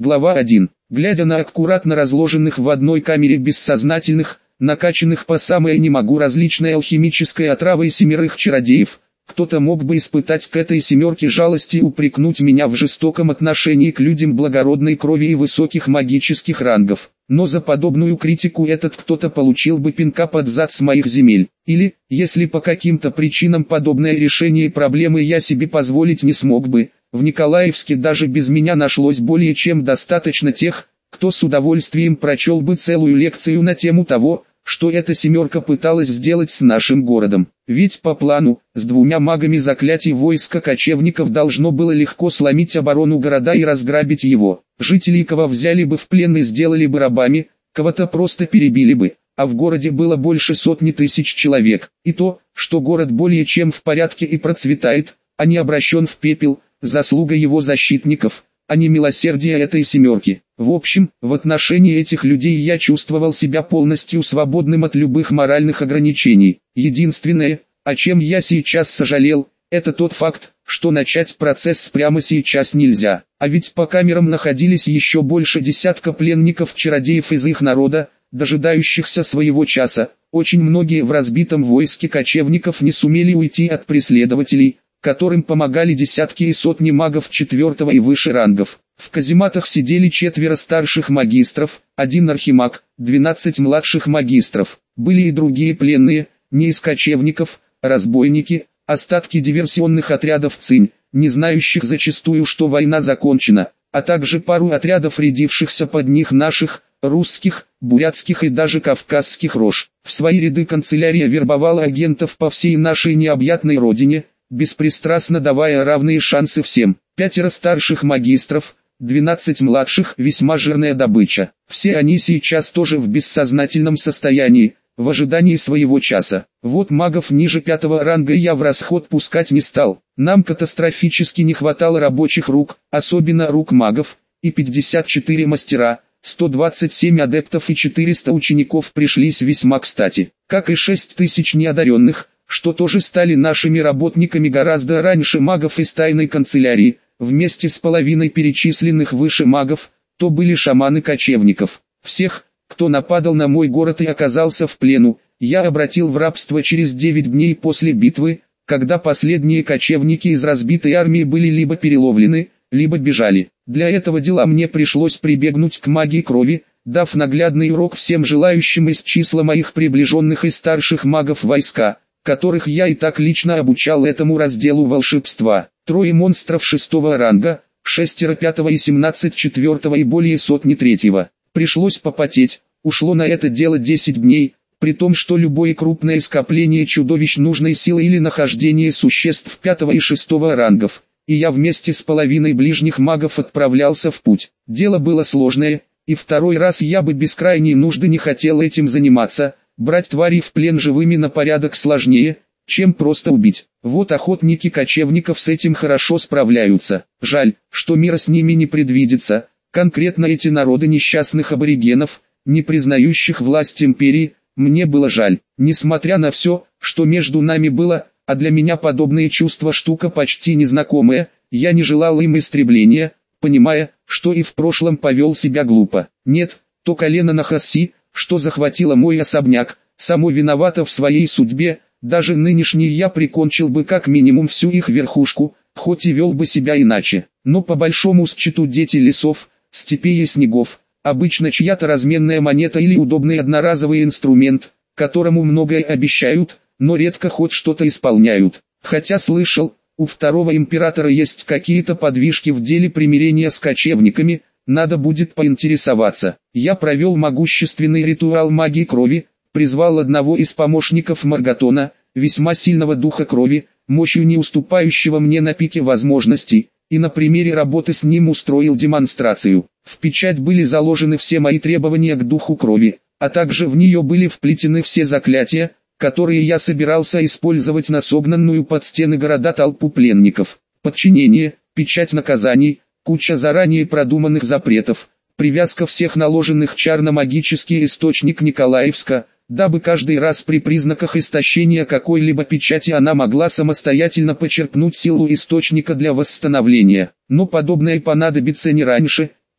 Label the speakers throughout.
Speaker 1: Глава 1. Глядя на аккуратно разложенных в одной камере бессознательных, накачанных по самое не могу различной алхимической отравой 7 чародеев, кто-то мог бы испытать к этой 7 жалости и упрекнуть меня в жестоком отношении к людям благородной крови и высоких магических рангов. Но за подобную критику этот кто-то получил бы пинка под зад с моих земель. Или, если по каким-то причинам подобное решение проблемы я себе позволить не смог бы, в Николаевске даже без меня нашлось более чем достаточно тех, кто с удовольствием прочел бы целую лекцию на тему того, что эта 7 пыталась сделать с нашим городом. Ведь по плану, с 2 магами заклятий войска кочевников должно было легко сломить оборону города и разграбить его. Жителей кого взяли бы в плен и сделали бы рабами, кого-то просто перебили бы, а в городе было больше сотни тысяч человек. И то, что город более чем в порядке и процветает, а не обращен в пепел, заслуга его защитников, а не милосердие этой 7. В общем, в отношении этих людей я чувствовал себя полностью свободным от любых моральных ограничений. Единственное, о чем я сейчас сожалел, это тот факт, что начать процесс прямо сейчас нельзя. А ведь по камерам находились еще больше десятка пленников-чародеев из их народа, дожидающихся своего часа. Очень многие в разбитом войске кочевников не сумели уйти от преследователей, которым помогали десятки и сотни магов 4 и выше рангов. В казематах сидели 4 старших магистров, 1 архимаг, 12 младших магистров. Были и другие пленные, не из кочевников, разбойники, остатки диверсионных отрядов ЦИНь, не знающих зачастую, что война закончена, а также пару отрядов рядившихся под них наших, русских, бурятских и даже кавказских рож. В свои ряды канцелярия вербовала агентов по всей нашей необъятной родине, беспристрастно давая равные шансы всем. 5 старших магистров, 12 младших, весьма жирная добыча. Все они сейчас тоже в бессознательном состоянии, в ожидании своего часа. Вот магов ниже 5 ранга я в расход пускать не стал. Нам катастрофически не хватало рабочих рук, особенно рук магов, и 54 мастера, 127 адептов и 400 учеников пришлись весьма кстати. Как и 6000 неодаренных, что тоже стали нашими работниками гораздо раньше магов из тайной канцелярии, вместе с половиной перечисленных выше магов, то были шаманы кочевников. Всех, кто нападал на мой город и оказался в плену, я обратил в рабство через 9 дней после битвы, когда последние кочевники из разбитой армии были либо переловлены, либо бежали. Для этого дела мне пришлось прибегнуть к магии крови, дав наглядный урок всем желающим из числа моих приближенных и старших магов войска, которых я и так лично обучал этому разделу волшебства. 3 монстров 6 ранга, 6 5 и 17 4 и более сотни 3. Пришлось попотеть, ушло на это дело 10 дней, при том, что любое крупное скопление чудовищ нужной силы или нахождение существ 5 и 6 рангов, и я вместе с половиной ближних магов отправлялся в путь. Дело было сложное, и второй раз я бы без крайней нужды не хотел этим заниматься. Брать тварей в плен живыми на порядок сложнее, чем просто убить. Вот охотники кочевников с этим хорошо справляются. Жаль, что мира с ними не предвидится. Конкретно эти народы несчастных аборигенов, не признающих власть империи, мне было жаль. Несмотря на все, что между нами было, а для меня подобные чувства штука почти незнакомая, я не желал им истребления, понимая, что и в прошлом повел себя глупо. Нет, то колено на хасси, что захватило мой особняк, само виновато в своей судьбе, даже нынешний я прикончил бы как минимум всю их верхушку, хоть и вел бы себя иначе. Но по большому счету дети лесов, степей и снегов, обычно чья-то разменная монета или удобный одноразовый инструмент, которому многое обещают, но редко хоть что-то исполняют. Хотя слышал, у второго императора есть какие-то подвижки в деле примирения с кочевниками, надо будет поинтересоваться. Я провел могущественный ритуал магии крови, призвал одного из помощников Маргатона, весьма сильного духа крови, мощью не уступающего мне на пике возможностей, и на примере работы с ним устроил демонстрацию. В печать были заложены все мои требования к духу крови, а также в нее были вплетены все заклятия, которые я собирался использовать на согнанную под стены города толпу пленников. Подчинение, печать наказаний, куча заранее продуманных запретов, привязка всех наложенных чар на магический источник Николаевска, дабы каждый раз при признаках истощения какой-либо печати она могла самостоятельно почерпнуть силу источника для восстановления. Но подобное понадобится не раньше,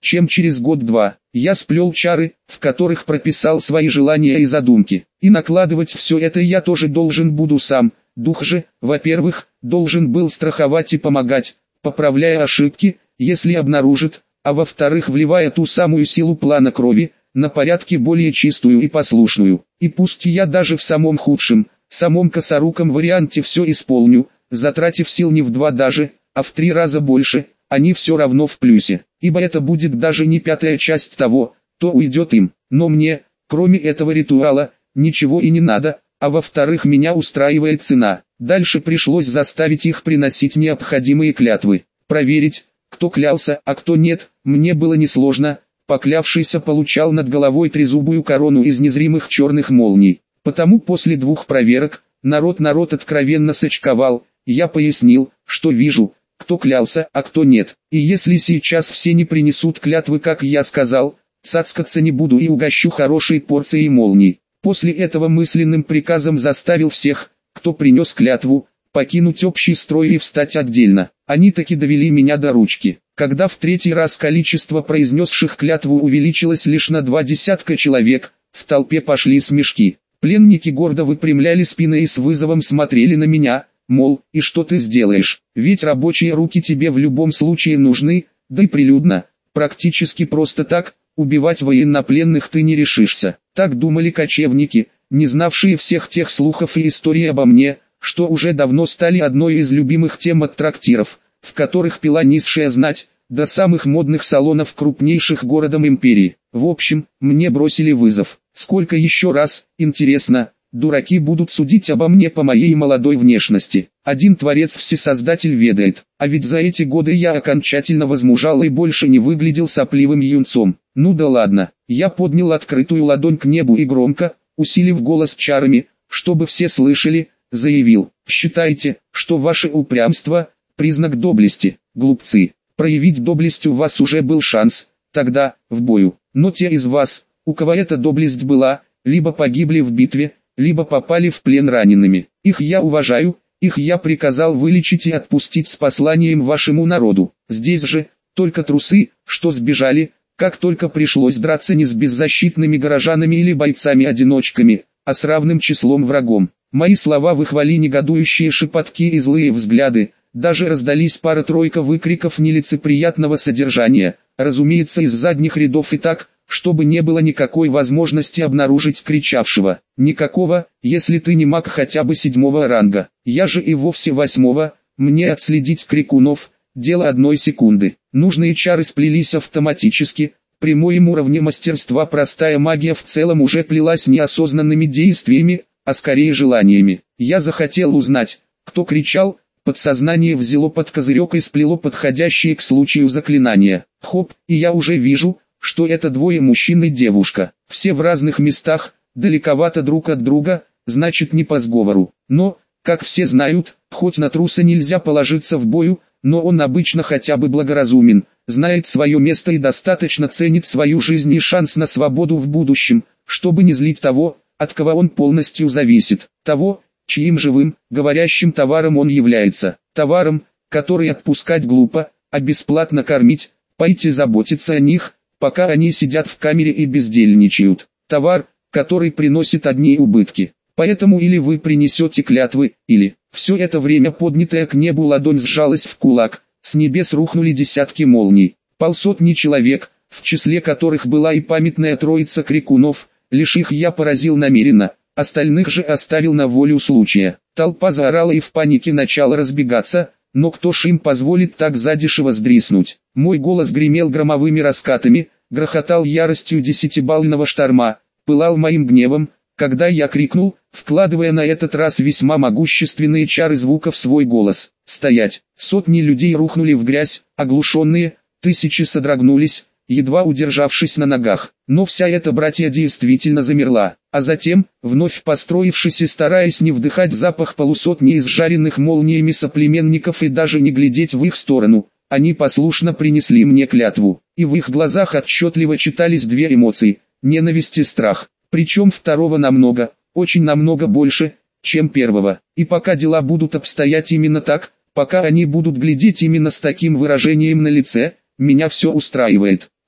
Speaker 1: чем через год-два. Я сплел чары, в которых прописал свои желания и задумки. И накладывать все это я тоже должен буду сам. Дух же, во-первых, должен был страховать и помогать, поправляя ошибки, если обнаружит, а во-вторых, вливая ту самую силу плана крови, на порядке более чистую и послушную. И пусть я даже в самом худшем, самом косоруком варианте все исполню, затратив сил не в 2 даже, а в 3 раза больше, они все равно в плюсе, ибо это будет даже не 1/5 часть того, то уйдет им. Но мне, кроме этого ритуала, ничего и не надо, а во-вторых, меня устраивает цена. Дальше пришлось заставить их приносить необходимые клятвы, проверить, кто клялся, а кто нет, мне было несложно. Поклявшийся получал над головой трезубую корону из незримых черных молний. Потому после 2 проверок, народ откровенно сочковал. Я пояснил, что вижу, кто клялся, а кто нет. И если сейчас все не принесут клятвы, как я сказал, цацкаться не буду и угощу хорошей порцией молний. После этого мысленным приказом заставил всех, кто принес клятву, покинуть общий строй и встать отдельно. Они таки довели меня до ручки. Когда в 3-й раз количество произнесших клятву увеличилось лишь на 2 десятка человек, в толпе пошли смешки. Пленники гордо выпрямляли спины и с вызовом смотрели на меня, мол, и что ты сделаешь, ведь рабочие руки тебе в любом случае нужны, да и прилюдно, практически просто так, убивать военнопленных ты не решишься. Так думали кочевники, не знавшие всех тех слухов и историй обо мне, что уже давно стали одной из любимых тем от трактиров, в которых пила низшая знать, до самых модных салонов крупнейших городов империи. В общем, мне бросили вызов. Сколько еще раз, интересно, дураки будут судить обо мне по моей молодой внешности. Один Творец-Всесоздатель ведает, а ведь за эти годы я окончательно возмужал и больше не выглядел сопливым юнцом. Ну да ладно, я поднял открытую ладонь к небу и громко, усилив голос чарами, чтобы все слышали, заявил: считайте, что ваше упрямство – признак доблести, глупцы. Проявить доблесть у вас уже был шанс, тогда, в бою. Но те из вас, у кого эта доблесть была, либо погибли в битве, либо попали в плен ранеными. Их я уважаю, их я приказал вылечить и отпустить с посланием вашему народу. Здесь же, только трусы, что сбежали, как только пришлось драться не с беззащитными горожанами или бойцами-одиночками, а с равным числом врагом. Мои слова выхвали негодующие шепотки и злые взгляды. Даже раздались пара-тройка выкриков нелицеприятного содержания, разумеется из задних рядов и так, чтобы не было никакой возможности обнаружить кричавшего. Никакого, если ты не маг хотя бы 7-го ранга. Я же и вовсе 8-го, мне отследить крикунов, дело 1 секунды. Нужные чары сплелись автоматически, при моем уровне мастерства простая магия в целом уже плелась неосознанными действиями, а скорее желаниями. Я захотел узнать, кто кричал. Подсознание взяло под козырек и сплело подходящие к случаю заклинания. Хоп, и я уже вижу, что это 2 мужчин и девушка. Все в разных местах, далековато друг от друга, значит не по сговору. Но, как все знают, хоть на труса нельзя положиться в бою, но он обычно хотя бы благоразумен, знает свое место и достаточно ценит свою жизнь и шанс на свободу в будущем, чтобы не злить того, от кого он полностью зависит. Того, чьим живым, говорящим товаром он является. Товаром, который отпускать глупо, а бесплатно кормить, пойти заботиться о них, пока они сидят в камере и бездельничают. Товар, который приносит одни убытки. Поэтому или вы принесете клятвы, или... Все это время поднятая к небу ладонь сжалась в кулак, с небес рухнули десятки молний. Полсотни человек, в числе которых была и памятная троица крикунов, лишь их я поразил намеренно. Остальных же оставил на волю случая. Толпа заорала и в панике начала разбегаться, но кто ж им позволит так задешево сдриснуть? Мой голос гремел громовыми раскатами, грохотал яростью 10-бального шторма, пылал моим гневом, когда я крикнул, вкладывая на этот раз весьма могущественные чары звука в свой голос. «Стоять!» Сотни людей рухнули в грязь, оглушенные, тысячи содрогнулись, едва удержавшись на ногах. Но вся эта братья действительно замерла, а затем, вновь построившись и стараясь не вдыхать запах полусотни изжаренных молниями соплеменников и даже не глядеть в их сторону, они послушно принесли мне клятву, и в их глазах отчетливо читались 2 эмоции – ненависть и страх, причем второго намного, очень намного больше, чем первого. И пока дела будут обстоять именно так, пока они будут глядеть именно с таким выражением на лице, меня все устраивает.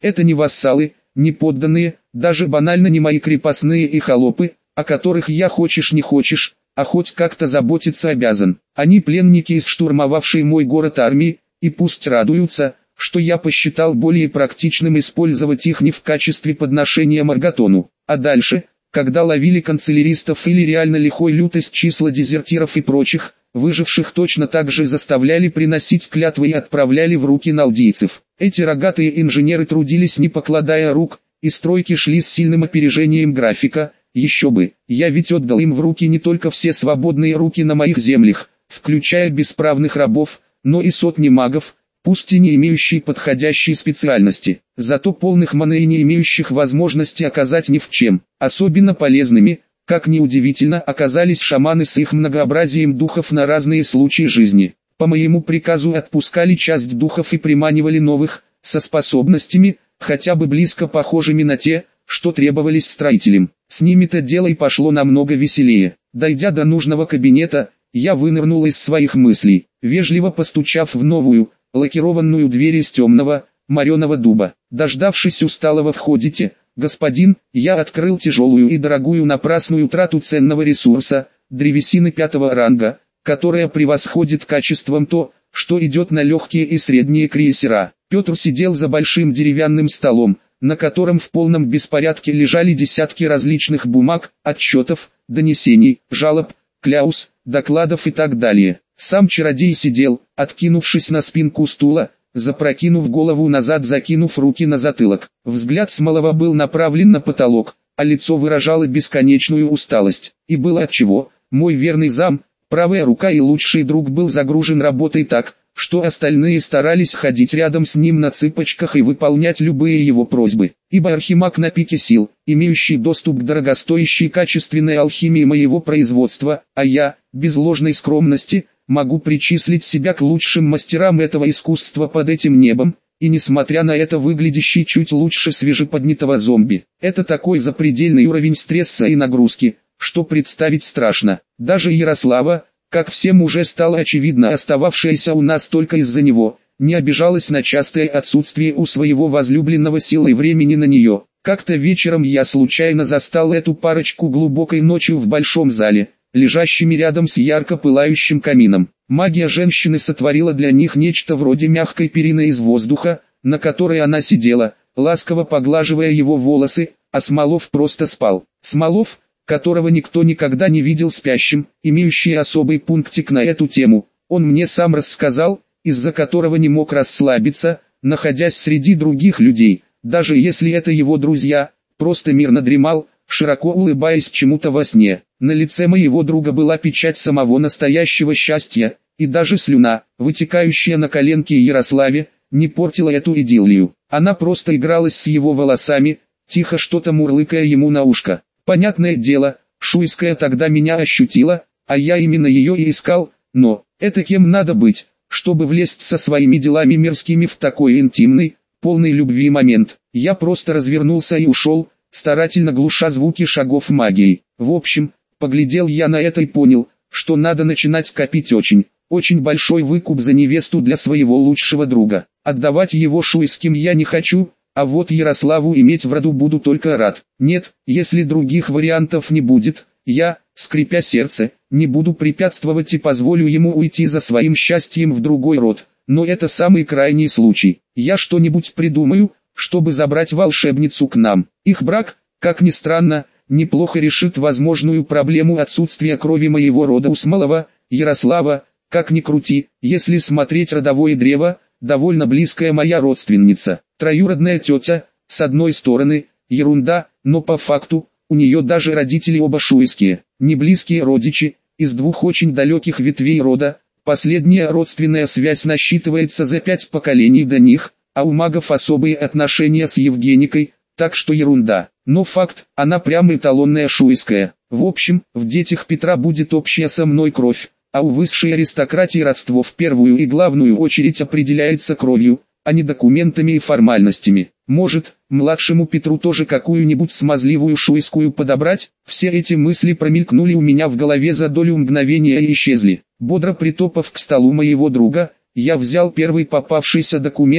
Speaker 1: Это не вассалы, не подданные, даже банально не мои крепостные и холопы, о которых я хочешь не хочешь, а хоть как-то заботиться обязан. Они пленники из штурмовавшей мой город армии, и пусть радуются, что я посчитал более практичным использовать их не в качестве подношения Маргатону. А дальше, когда ловили канцеляристов или реально лихой лютость числа дезертиров и прочих, выживших точно так же заставляли приносить клятвы и отправляли в руки налдийцев. Эти рогатые инженеры трудились не покладая рук, и стройки шли с сильным опережением графика. Еще бы, я ведь отдал им в руки не только все свободные руки на моих землях, включая бесправных рабов, но и сотни магов, пусть и не имеющие подходящей специальности, зато полных маны и не имеющих возможности оказать ни в чем. Особенно полезными, как ни удивительно, оказались шаманы с их многообразием духов на разные случаи жизни. По моему приказу отпускали часть духов и приманивали новых, со способностями, хотя бы близко похожими на те, что требовались строителям. С ними-то дело и пошло намного веселее. Дойдя до нужного кабинета, я вынырнул из своих мыслей, вежливо постучав в новую, лакированную дверь из темного, мореного дуба. Дождавшись усталого «Входите, господин», я открыл тяжелую и дорогую напрасную трату ценного ресурса, древесины 5-го ранга, которая превосходит качеством то, что идет на легкие и средние крейсера. Петр сидел за большим деревянным столом, на котором в полном беспорядке лежали десятки различных бумаг, отчетов, донесений, жалоб, кляуз, докладов и так далее. Сам чародей сидел, откинувшись на спинку стула, запрокинув голову назад, закинув руки на затылок. Взгляд Смолова был направлен на потолок, а лицо выражало бесконечную усталость. И было отчего. Мой верный зам, правая рука и лучший друг, был загружен работой так, что остальные старались ходить рядом с ним на цыпочках и выполнять любые его просьбы. Ибо архимаг на пике сил, имеющий доступ к дорогостоящей качественной алхимии моего производства, а я, без ложной скромности, могу причислить себя к лучшим мастерам этого искусства под этим небом, и несмотря на это выглядящий чуть лучше свежеподнятого зомби. Это такой запредельный уровень стресса и нагрузки, что представить страшно. Даже Ярослава, как всем уже стало очевидно, остававшаяся у нас только из-за него, не обижалась на частое отсутствие у своего возлюбленного сил и времени на нее. Как-то вечером я случайно застал эту парочку глубокой ночью в большом зале, лежащими рядом с ярко пылающим камином. Магия женщины сотворила для них нечто вроде мягкой перины из воздуха, на которой она сидела, ласково поглаживая его волосы, а Смолов просто спал. Смолов, которого никто никогда не видел спящим, имеющий особый пунктик на эту тему, он мне сам рассказал, из-за которого не мог расслабиться, находясь среди других людей, даже если это его друзья, просто мирно дремал, широко улыбаясь чему-то во сне. На лице моего друга была печать самого настоящего счастья, и даже слюна, вытекающая на коленке Ярославе, не портила эту идиллию. Она просто игралась с его волосами, тихо что-то мурлыкая ему на ушко. Понятное дело, Шуйская тогда меня ощутила, а я именно ее и искал, но, это кем надо быть, чтобы влезть со своими делами мирскими в такой интимный, полный любви момент. Я просто развернулся и ушел, старательно глуша звуки шагов магии. В общем, поглядел я на это и понял, что надо начинать копить очень большой выкуп за невесту для своего лучшего друга. Отдавать его Шуйским я не хочу, а вот Ярославу иметь в роду буду только рад. Нет, если других вариантов не будет, я, скрипя сердце, не буду препятствовать и позволю ему уйти за своим счастьем в другой род. Но это самый крайний случай. Я что-нибудь придумаю, чтобы забрать волшебницу к нам. Их брак, как ни странно, неплохо решит возможную проблему отсутствия крови моего рода у Смолова. Ярослава, как ни крути, если смотреть родовое древо, довольно близкая моя родственница. Троюродная тетя, с одной стороны, ерунда, но по факту, у нее даже родители оба шуйские, не близкие родичи, из двух очень далеких ветвей рода. Последняя родственная связь насчитывается за 5 поколений до них, а у магов особые отношения с Евгеникой, так что ерунда. Но факт, она прямо эталонная шуйская. В общем, в детях Петра будет общая со мной кровь, а у высшей аристократии родство в первую и главную очередь определяется кровью, а не документами и формальностями. Может, младшему Петру тоже какую-нибудь смазливую шуйскую подобрать? Все эти мысли промелькнули у меня в голове за долю мгновения и исчезли. Бодро притопав к столу моего друга, я взял первый попавшийся документ,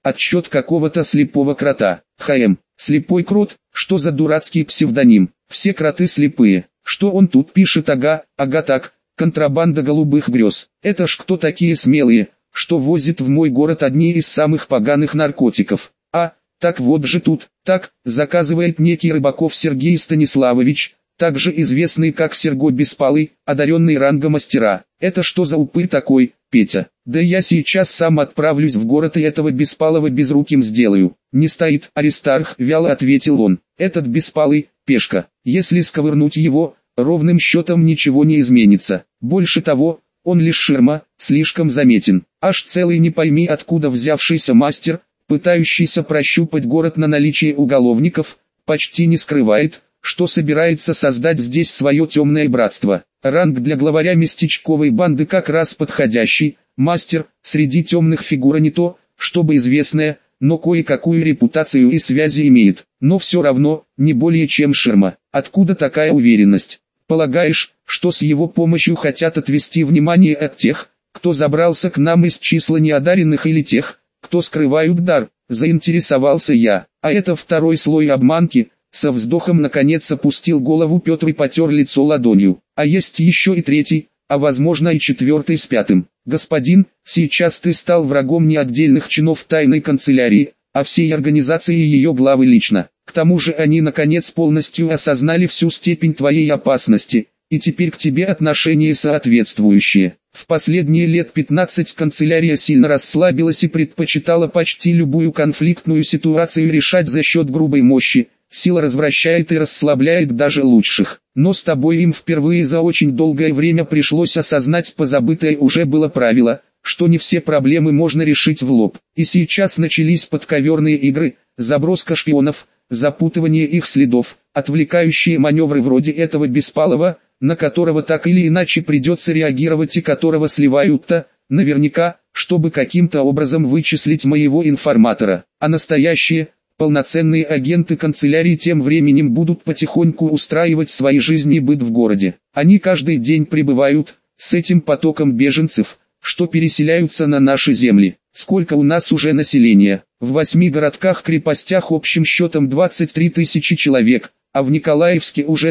Speaker 1: отчет какого-то слепого крота. Слепой крот, что за дурацкий псевдоним? Все кроты слепые. Что он тут пишет? Ага так, контрабанда голубых грез. Это ж кто такие смелые, что возит в мой город одни из самых поганых наркотиков? Так вот же тут, заказывает некий Рыбаков Сергей Станиславович, также известный как Серго Беспалый, одаренный ранга мастера. Это что за упырь такой, Петя? Да я сейчас сам отправлюсь в город и этого Беспалова безруким сделаю. Не стоит, Аристарх, вяло ответил он. Этот Беспалый, пешка. Если сковырнуть его, ровным счетом ничего не изменится. Больше того, он лишь ширма, слишком заметен. Аж целый не пойми откуда взявшийся мастер, пытающийся прощупать город на наличие уголовников, почти не скрывает, что собирается создать здесь свое темное братство. Ранг для главаря местечковой банды как раз подходящий, мастер, среди темных фигура не то, чтобы известная, но кое-какую репутацию и связи имеет, но все равно, не более чем ширма. Откуда такая уверенность? Полагаешь, что с его помощью хотят отвести внимание от тех, кто забрался к нам из числа неодаренных или тех, кто скрывают дар? Заинтересовался я. А это второй слой обманки. Со вздохом наконец опустил голову Петр и потер лицо ладонью. А есть еще и третий, а возможно и четвертый с пятым. Господин, сейчас ты стал врагом не отдельных чинов тайной канцелярии, а всей организации и ее главы лично. К тому же они наконец полностью осознали всю степень твоей опасности, и теперь к тебе отношение соответствующее. В последние лет 15 канцелярия сильно расслабилась и предпочитала почти любую конфликтную ситуацию решать за счет грубой мощи. Сила развращает и расслабляет даже лучших. Но с тобой им впервые за очень долгое время пришлось осознать позабытое уже было правило, что не все проблемы можно решить в лоб. И сейчас начались подковерные игры, заброска шпионов, запутывание их следов, отвлекающие маневры вроде этого Беспалова, на которого так или иначе придется реагировать и которого сливают-то, наверняка, чтобы каким-то образом вычислить моего информатора. А настоящие, полноценные агенты канцелярии тем временем будут потихоньку устраивать свои жизни и быт в городе. Они каждый день прибывают, с этим потоком беженцев, что переселяются на наши земли. Сколько у нас уже населения? В 8 городках-крепостях общим счетом 23 тысячи человек, а в Николаевске уже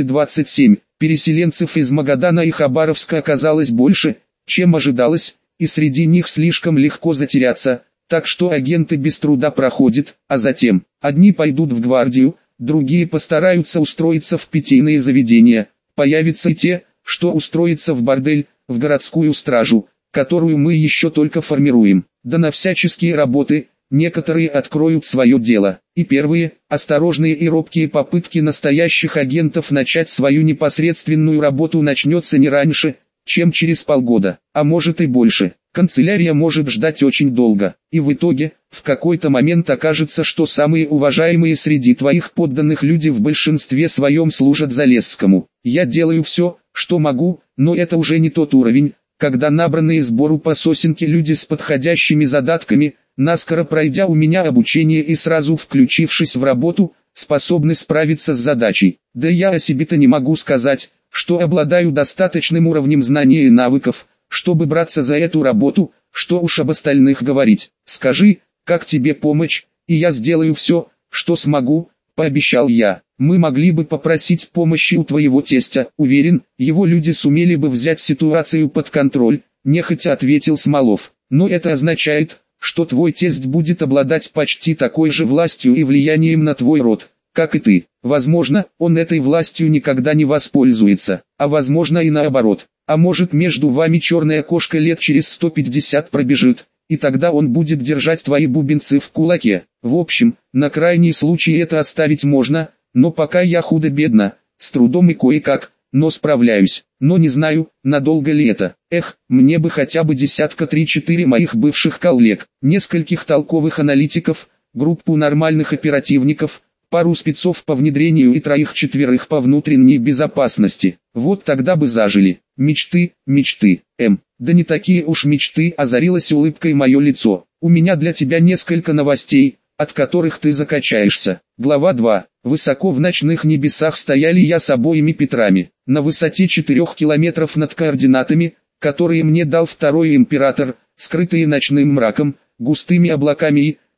Speaker 1: 227. Переселенцев из Магадана и Хабаровска оказалось больше, чем ожидалось, и среди них слишком легко затеряться, так что агенты без труда проходят, а затем, одни пойдут в гвардию, другие постараются устроиться в питейные заведения, появятся и те, что устроятся в бордель, в городскую стражу, которую мы еще только формируем, да на всяческие работы. Некоторые откроют свое дело, и первые, осторожные и робкие попытки настоящих агентов начать свою непосредственную работу начнется не раньше, чем через полгода, а может и больше. Канцелярия может ждать очень долго, и в итоге, в какой-то момент окажется, что самые уважаемые среди твоих подданных люди в большинстве своем служат Залесскому. Я делаю все, что могу, но это уже не тот уровень, когда набранные сбору по сосенке люди с подходящими задатками, наскоро пройдя у меня обучение и сразу включившись в работу, способны справиться с задачей. Да я о себе-то не могу сказать, что обладаю достаточным уровнем знаний и навыков, чтобы браться за эту работу, что уж об остальных говорить. Скажи, как тебе помочь, и я сделаю все, что смогу, пообещал я. Мы могли бы попросить помощи у твоего тестя, уверен, его люди сумели бы взять ситуацию под контроль, нехотя ответил Смолов. Но это означает, что твой тесть будет обладать почти такой же властью и влиянием на твой род, как и ты. Возможно, он этой властью никогда не воспользуется, а возможно и наоборот. А может, между вами черная кошка лет через 150 пробежит, и тогда он будет держать твои бубенцы в кулаке. В общем, на крайний случай это оставить можно, но пока я худо-бедно, с трудом и кое-как, но справляюсь. Но не знаю, надолго ли это. Мне бы хотя бы десятка 3-4 моих бывших коллег, нескольких толковых аналитиков, группу нормальных оперативников, пару спецов по внедрению и 3-4 по внутренней безопасности. Вот тогда бы зажили. Мечты. Да не такие уж мечты, озарилась улыбкой мое лицо. У меня для тебя несколько новостей, от которых ты закачаешься. Глава 2. Высоко в ночных небесах стояли я с обоими Петрами, на высоте 4 километров над координатами, которые мне дал второй император, скрытые ночным мраком, густыми облаками и,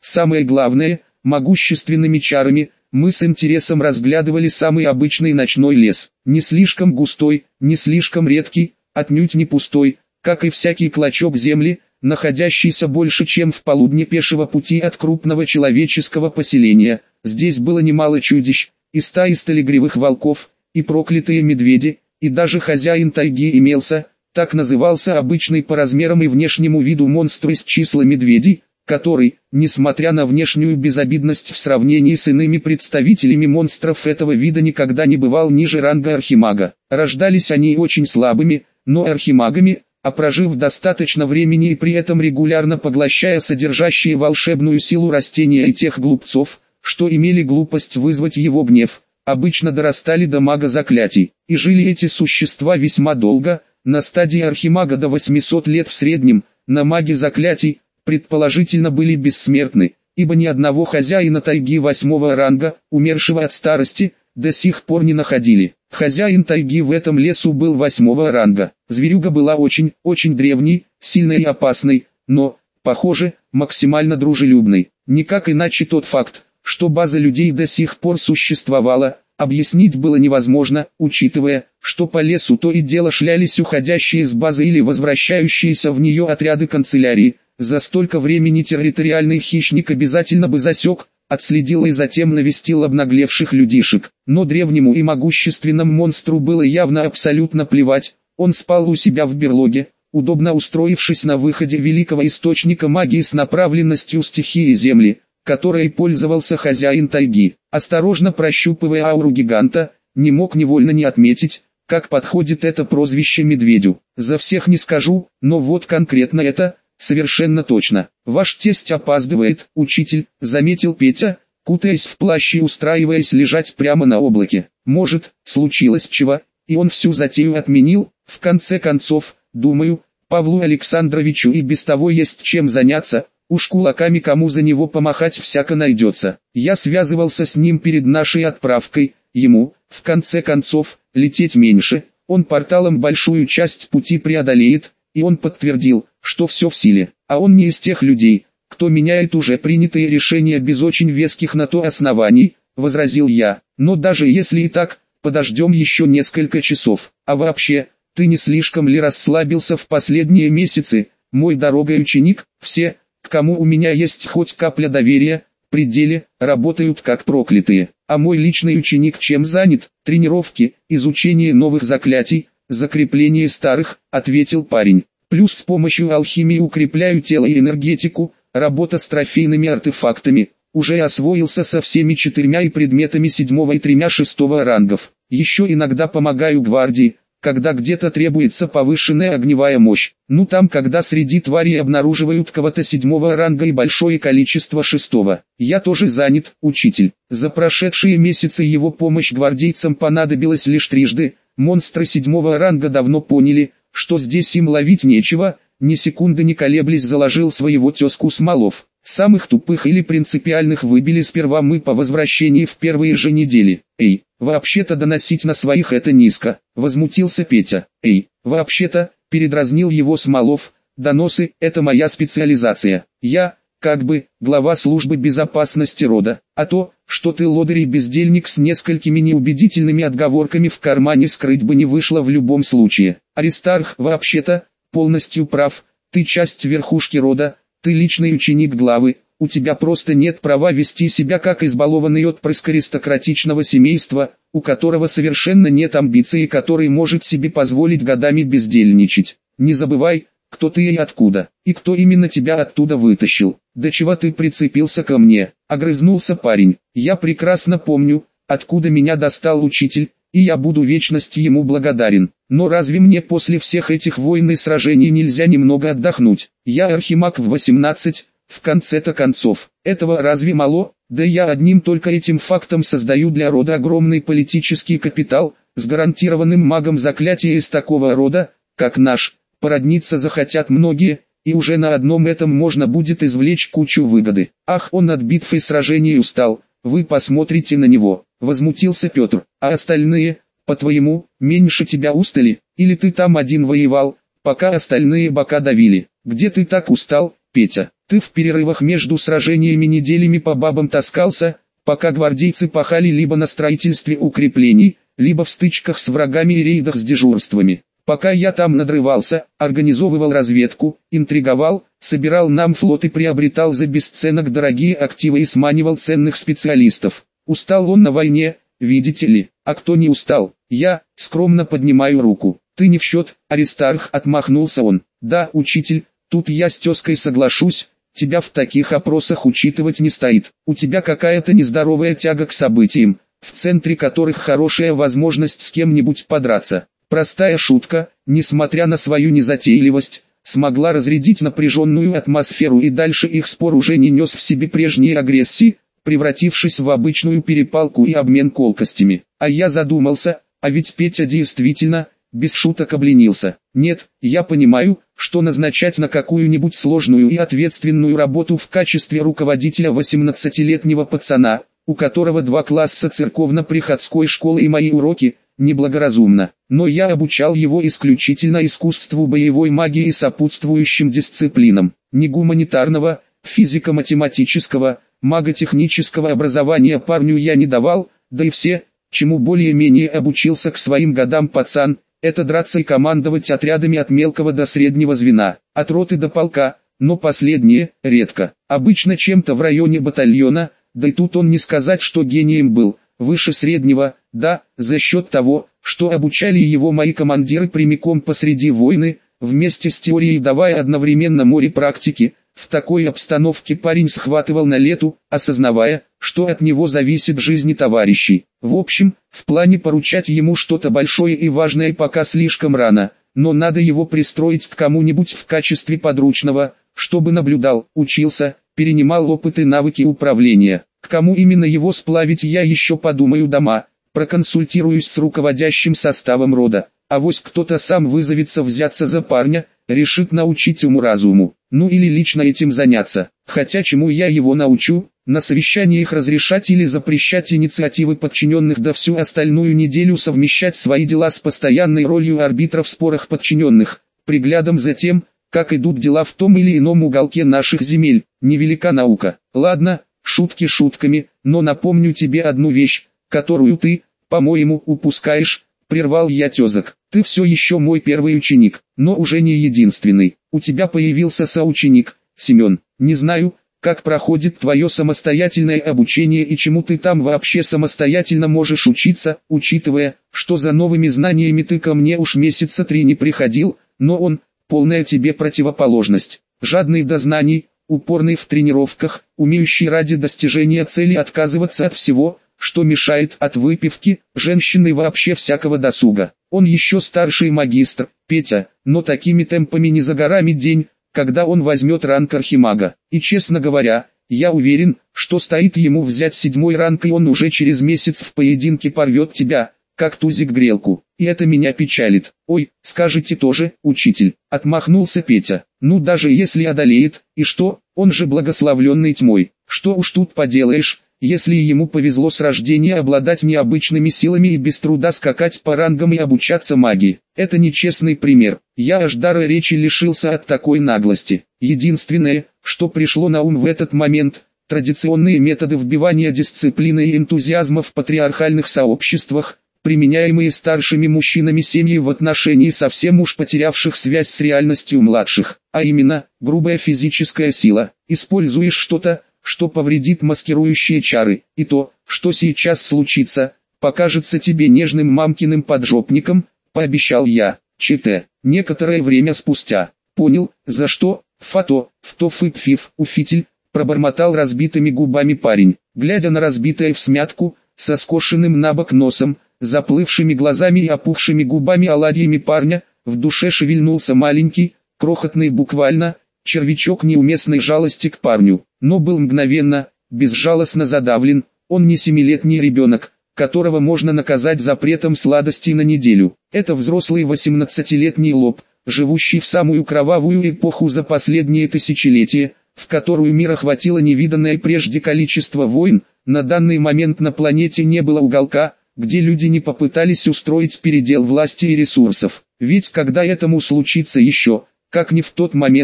Speaker 1: Самое главное, могущественными чарами, мы с интересом разглядывали самый обычный ночной лес. Не слишком густой, не слишком редкий, отнюдь не пустой, как и всякий клочок земли, находящийся больше чем в полудне пешего пути от крупного человеческого поселения. Здесь было немало чудищ, и стаи сталегривых волков, и проклятые медведи, и даже хозяин тайги имелся, так назывался обычный по размерам и внешнему виду монстр из числа медведей, который, несмотря на внешнюю безобидность в сравнении с иными представителями монстров этого вида, никогда не бывал ниже ранга архимага. Рождались они очень слабыми, но архимагами, а прожив достаточно времени и при этом регулярно поглощая содержащие волшебную силу растения и тех глупцов, что имели глупость вызвать его гнев, обычно дорастали до мага заклятий. И жили эти существа весьма долго, на стадии архимага до 800 лет в среднем, на маге заклятий, предположительно были бессмертны, ибо ни одного хозяина тайги 8-го ранга, умершего от старости, до сих пор не находили. Хозяин тайги в этом лесу был 8-го ранга. Зверюга была очень древней, сильной и опасной, но, похоже, максимально дружелюбной. Никак иначе тот факт, что база людей до сих пор существовала, объяснить было невозможно, учитывая, что по лесу то и дело шлялись уходящие с базы или возвращающиеся в нее отряды канцелярии. За столько времени территориальный хищник обязательно бы засек, отследил и затем навестил обнаглевших людишек. Но древнему и могущественному монстру было явно абсолютно плевать. Он спал у себя в берлоге, удобно устроившись на выходе великого источника магии с направленностью стихии земли, которой пользовался хозяин тайги. Осторожно прощупывая ауру гиганта, не мог невольно не отметить, как подходит это прозвище медведю. За всех не скажу, но вот конкретно это, совершенно точно. Ваш тесть опаздывает, учитель, заметил Петя, кутаясь в плащ и устраиваясь лежать прямо на облаке. Может, случилось чего, и он всю затею отменил. В конце концов, думаю, Павлу Александровичу и без того есть чем заняться. Уж кулаками кому за него помахать всяко найдется. Я связывался с ним перед нашей отправкой, ему, в конце концов, лететь меньше, он порталом большую часть пути преодолеет, и он подтвердил, что все в силе. А он не из тех людей, кто меняет уже принятые решения без очень веских на то оснований, возразил я. Но даже если и так, подождем еще несколько часов. А вообще, ты не слишком ли расслабился в последние месяцы, мой дорогой ученик? Все, к кому у меня есть хоть капля доверия, при деле, работают как проклятые. А мой личный ученик чем занят? Тренировки, изучение новых заклятий, закрепление старых, ответил парень. Плюс с помощью алхимии укрепляю тело и энергетику, работа с трофейными артефактами. Уже освоился со всеми 4 предметами 7-го и 3 6-го рангов. Еще иногда помогаю гвардии, когда где-то требуется повышенная огневая мощь. Ну там когда среди тварей обнаруживают кого-то 7-го ранга и большое количество 6-го. Я тоже занят, учитель. За прошедшие месяцы его помощь гвардейцам понадобилась лишь трижды. Монстры 7-го ранга давно поняли, что здесь им ловить нечего, ни секунды не колеблясь заложил своего тезку Смолов. Самых тупых или принципиальных выбили сперва мы по возвращении в первые же недели. Эй, вообще-то доносить на своих это низко, возмутился Петя. Эй, вообще-то, передразнил его Смолов, доносы – это моя специализация. Я, как бы, глава службы безопасности рода, а то, что ты лодырь и бездельник с несколькими неубедительными отговорками в кармане скрыть бы не вышло в любом случае. Аристарх вообще-то, полностью прав, ты часть верхушки рода, ты личный ученик главы, у тебя просто нет права вести себя как избалованный отпрыск аристократичного семейства, у которого совершенно нет амбиций и который может себе позволить годами бездельничать. Не забывай, кто ты и откуда, и кто именно тебя оттуда вытащил. До чего ты прицепился ко мне, огрызнулся парень. Я прекрасно помню, откуда меня достал учитель, и я буду вечности ему благодарен. Но разве мне после всех этих войн и сражений нельзя немного отдохнуть? Я архимаг в 18, в конце-то концов. Этого разве мало? Да я одним только этим фактом создаю для рода огромный политический капитал, с гарантированным магом заклятия из такого рода, как наш. Породниться захотят многие, и уже на одном этом можно будет извлечь кучу выгоды. Ах, он от битв и сражений устал, вы посмотрите на него, возмутился Петр. А остальные, по-твоему, меньше тебя устали, или ты там один воевал, пока остальные бока давили? Где ты так устал, Петя? Ты в перерывах между сражениями неделями по бабам таскался, пока гвардейцы пахали либо на строительстве укреплений, либо в стычках с врагами и рейдах с дежурствами. Пока я там надрывался, организовывал разведку, интриговал, собирал нам флот и приобретал за бесценок дорогие активы и сманивал ценных специалистов. Устал он на войне, видите ли, а кто не устал? Я, скромно поднимаю руку. Ты не в счет, Аристарх, отмахнулся он. Да, учитель, тут я с тезкой соглашусь, тебя в таких опросах учитывать не стоит. У тебя какая-то нездоровая тяга к событиям, в центре которых хорошая возможность с кем-нибудь подраться. Простая шутка, несмотря на свою незатейливость, смогла разрядить напряженную атмосферу, и дальше их спор уже не нес в себе прежней агрессии, превратившись в обычную перепалку и обмен колкостями. А я задумался, а ведь Петя действительно, без шуток, обленился. Нет, я понимаю, что назначать на какую-нибудь сложную и ответственную работу в качестве руководителя 18-летнего пацана, у которого 2 класса церковно-приходской школы и мои уроки, неблагоразумно. Но я обучал его исключительно искусству боевой магии и сопутствующим дисциплинам. Ни гуманитарного, физико-математического, маготехнического образования парню я не давал, да и все, чему более-менее обучился к своим годам пацан, это драться и командовать отрядами от мелкого до среднего звена, от роты до полка, но последнее, редко. Обычно чем-то в районе батальона, да и тут он не сказать, что гением был, выше среднего, да, за счет того, что обучали его мои командиры прямиком посреди войны, вместе с теорией давая одновременно море практики. В такой обстановке парень схватывал на лету, осознавая, что от него зависит жизнь товарищей. В общем, в плане поручать ему что-то большое и важное пока слишком рано, но надо его пристроить к кому-нибудь в качестве подручного, чтобы наблюдал, учился, перенимал опыт и навыки управления. К кому именно его сплавить, я еще подумаю дома, проконсультируюсь с руководящим составом рода. Авось кто-то сам вызовется взяться за парня, решит научить уму-разуму, ну или лично этим заняться. Хотя чему я его научу, на совещаниях разрешать или запрещать инициативы подчиненных, да всю остальную неделю совмещать свои дела с постоянной ролью арбитра в спорах подчиненных, приглядом за тем, как идут дела в том или ином уголке наших земель, невелика наука. Ладно, шутки шутками, но напомню тебе одну вещь, которую ты, по-моему, упускаешь. Прервал я тезок. Ты все еще мой первый ученик, но уже не единственный. У тебя появился соученик, Семен. Не знаю, как проходит твое самостоятельное обучение и чему ты там вообще самостоятельно можешь учиться, учитывая, что за новыми знаниями ты ко мне уж месяца 3 не приходил, но он, полная тебе противоположность. Жадный до знаний, упорный в тренировках, умеющий ради достижения цели отказываться от всего, что мешает, от выпивки, женщин и вообще всякого досуга. Он еще старший магистр, Петя, но такими темпами не за горами день, когда он возьмет ранг архимага. И честно говоря, я уверен, что стоит ему взять 7-й ранг, и он уже через месяц в поединке порвет тебя, как тузик грелку. И это меня печалит. Ой, скажите тоже, учитель, отмахнулся Петя. Ну даже если одолеет, и что, он же благословленный тьмой. Что уж тут поделаешь, если ему повезло с рождения обладать необычными силами и без труда скакать по рангам и обучаться магии. Это нечестный пример. Я аж дара речи лишился от такой наглости. Единственное, что пришло на ум в этот момент, традиционные методы вбивания дисциплины и энтузиазма в патриархальных сообществах, применяемые старшими мужчинами семьи в отношении совсем уж потерявших связь с реальностью младших, а именно, грубая физическая сила. Используешь что-то, что повредит маскирующие чары, и то, что сейчас случится, покажется тебе нежным мамкиным поджопником, пообещал я. ЧТ. Некоторое время спустя. Понял, за что, фото, втофыпфив, уфитель, пробормотал разбитыми губами парень, глядя на разбитое всмятку, со скошенным набок носом, заплывшими глазами и опухшими губами оладьями парня, в душе шевельнулся маленький, крохотный буквально, червячок неуместной жалости к парню, но был мгновенно, безжалостно задавлен. Он не 7-летний ребенок, которого можно наказать запретом сладостей на неделю. Это взрослый 18-летний лоб, живущий в самую кровавую эпоху за последние тысячелетия, в которую мир охватило невиданное прежде количество войн. На данный момент на планете не было уголка, где люди не попытались устроить передел власти и ресурсов. Ведь когда этому случится еще, как не в тот момент,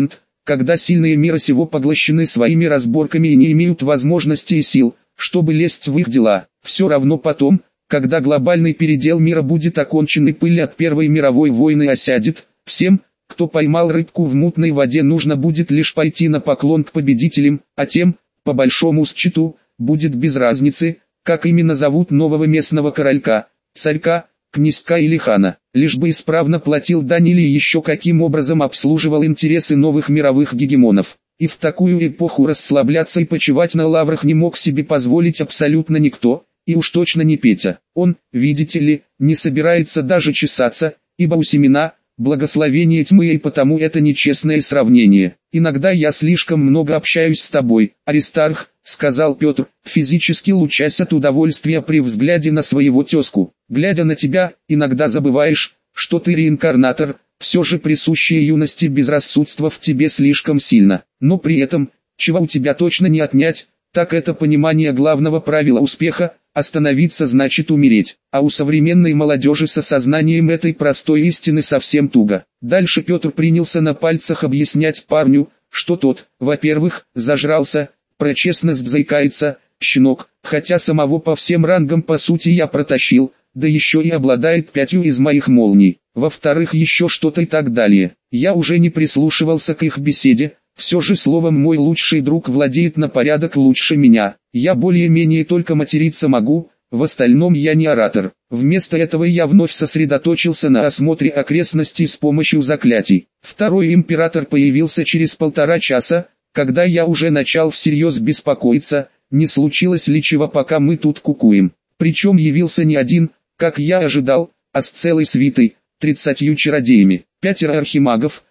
Speaker 1: когда сильные мира сего поглощены своими разборками и не имеют возможности и сил, чтобы лезть в их дела. Все равно потом, когда глобальный передел мира будет окончен и пыль от Первой мировой войны осядет, всем, кто поймал рыбку в мутной воде, нужно будет лишь пойти на поклон к победителям, а тем, по большому счету, будет без разницы, как именно зовут нового местного королька, царька, князька или хана, лишь бы исправно платил дань или еще каким образом обслуживал интересы новых мировых гегемонов. И в такую эпоху расслабляться и почивать на лаврах не мог себе позволить абсолютно никто, и уж точно не Петя. Он, видите ли, не собирается даже чесаться, ибо у Семена благословение тьмы, и потому это нечестное сравнение. «Иногда я слишком много общаюсь с тобой, Аристарх», — сказал Петр, физически лучась от удовольствия при взгляде на своего тезку. «Глядя на тебя, иногда забываешь, что ты реинкарнатор, все же присущее юности безрассудство в тебе слишком сильно. Но при этом, чего у тебя точно не отнять, так это понимание главного правила успеха: остановиться значит умереть. А у современной молодежи с осознанием этой простой истины совсем туго». Дальше Петр принялся на пальцах объяснять парню, что тот, во-первых, зажрался, про честность заикается, щенок, хотя самого по всем рангам по сути я протащил, да еще и обладает 5 из моих молний. Во-вторых, еще что-то и так далее. Я уже не прислушивался к их беседе. Все же словом мой лучший друг владеет на порядок лучше меня. Я более-менее только материться могу, в остальном я не оратор. Вместо этого я вновь сосредоточился на осмотре окрестностей с помощью заклятий. Второй император появился через 1,5 часа, когда я уже начал всерьез беспокоиться, не случилось ли чего, пока мы тут кукуем. Причем явился не один, как я ожидал, а с целой свитой, 30 чародеями, 5 архимагов,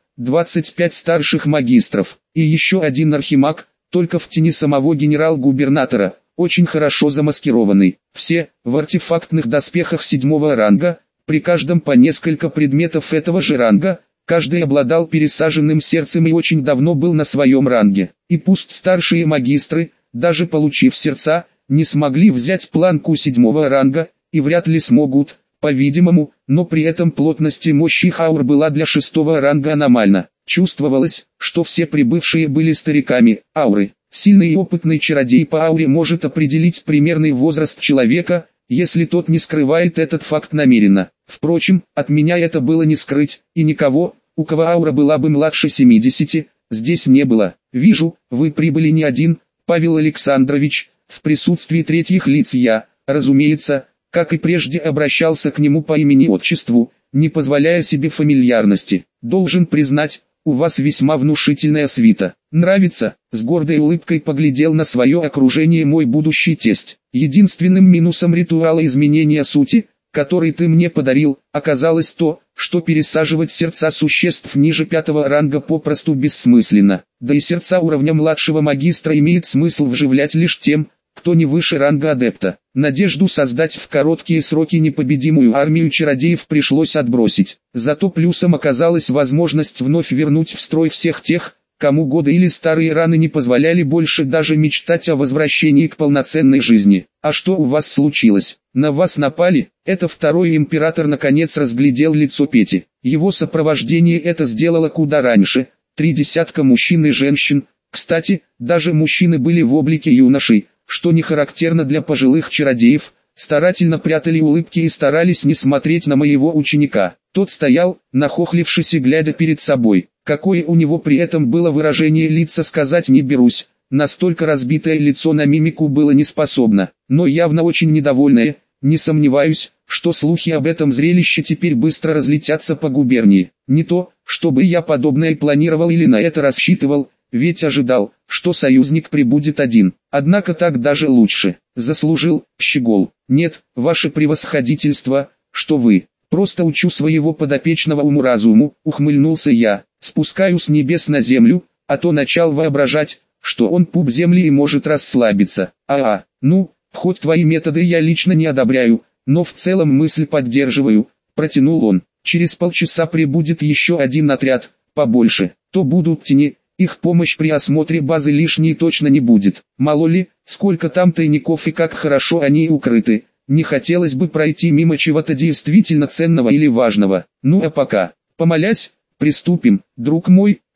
Speaker 1: 25 старших магистров, и еще один архимаг, только в тени самого генерал-губернатора, очень хорошо замаскированный. Все в артефактных доспехах 7-го ранга, при каждом по несколько предметов этого же ранга, каждый обладал пересаженным сердцем и очень давно был на своем ранге. И пусть старшие магистры, даже получив сердца, не смогли взять планку 7-го ранга, и вряд ли смогут, по-видимому, но при этом плотность и мощь их аур была для 6-го ранга аномальна. Чувствовалось, что все прибывшие были стариками. Ауры. Сильный и опытный чародей по ауре может определить примерный возраст человека, если тот не скрывает этот факт намеренно. Впрочем, от меня это было не скрыть, и никого, у кого аура была бы младше 70, здесь не было. «Вижу, вы прибыли не один, Павел Александрович», в присутствии третьих лиц я, разумеется, как и прежде, обращался к нему по имени-отчеству, не позволяя себе фамильярности. «Должен признать, у вас весьма внушительная свита. Нравится?» С гордой улыбкой поглядел на свое окружение мой будущий тесть. «Единственным минусом ритуала изменения сути, который ты мне подарил, оказалось то, что пересаживать сердца существ ниже 5-го ранга попросту бессмысленно. Да и сердца уровня младшего магистра имеет смысл вживлять лишь тем, кто не выше ранга адепта. Надежду создать в короткие сроки непобедимую армию чародеев пришлось отбросить. Зато плюсом оказалась возможность вновь вернуть в строй всех тех, кому годы или старые раны не позволяли больше даже мечтать о возвращении к полноценной жизни. «А что у вас случилось? На вас напали?» Это второй император наконец разглядел лицо Пети. Его сопровождение это сделало куда раньше. 3 десятка мужчин и женщин. Кстати, даже мужчины были в облике юношей, что не характерно для пожилых чародеев, старательно прятали улыбки и старались не смотреть на моего ученика. Тот стоял, нахохлившись и глядя перед собой. Какое у него при этом было выражение лица, сказать не берусь, настолько разбитое лицо на мимику было не способно, но явно очень недовольное. Не сомневаюсь, что слухи об этом зрелище теперь быстро разлетятся по губернии. Не то, чтобы я подобное планировал или на это рассчитывал, ведь ожидал, что союзник прибудет один. Однако так даже лучше. Заслужил, щегол. «Нет, ваше превосходительство, что вы. Просто учу своего подопечного уму-разуму», ухмыльнулся я. «Спускаю с небес на землю, а то начал воображать, что он пуп земли и может расслабиться. Ну, хоть твои методы я лично не одобряю, но в целом мысль поддерживаю», протянул он. «Через полчаса прибудет еще один отряд, побольше. То будут тени. Их помощь при осмотре базы лишней точно не будет. Мало ли, сколько там тайников и как хорошо они укрыты. Не хотелось бы пройти мимо чего-то действительно ценного или важного. Ну а пока, помолясь, приступим. Друг мой,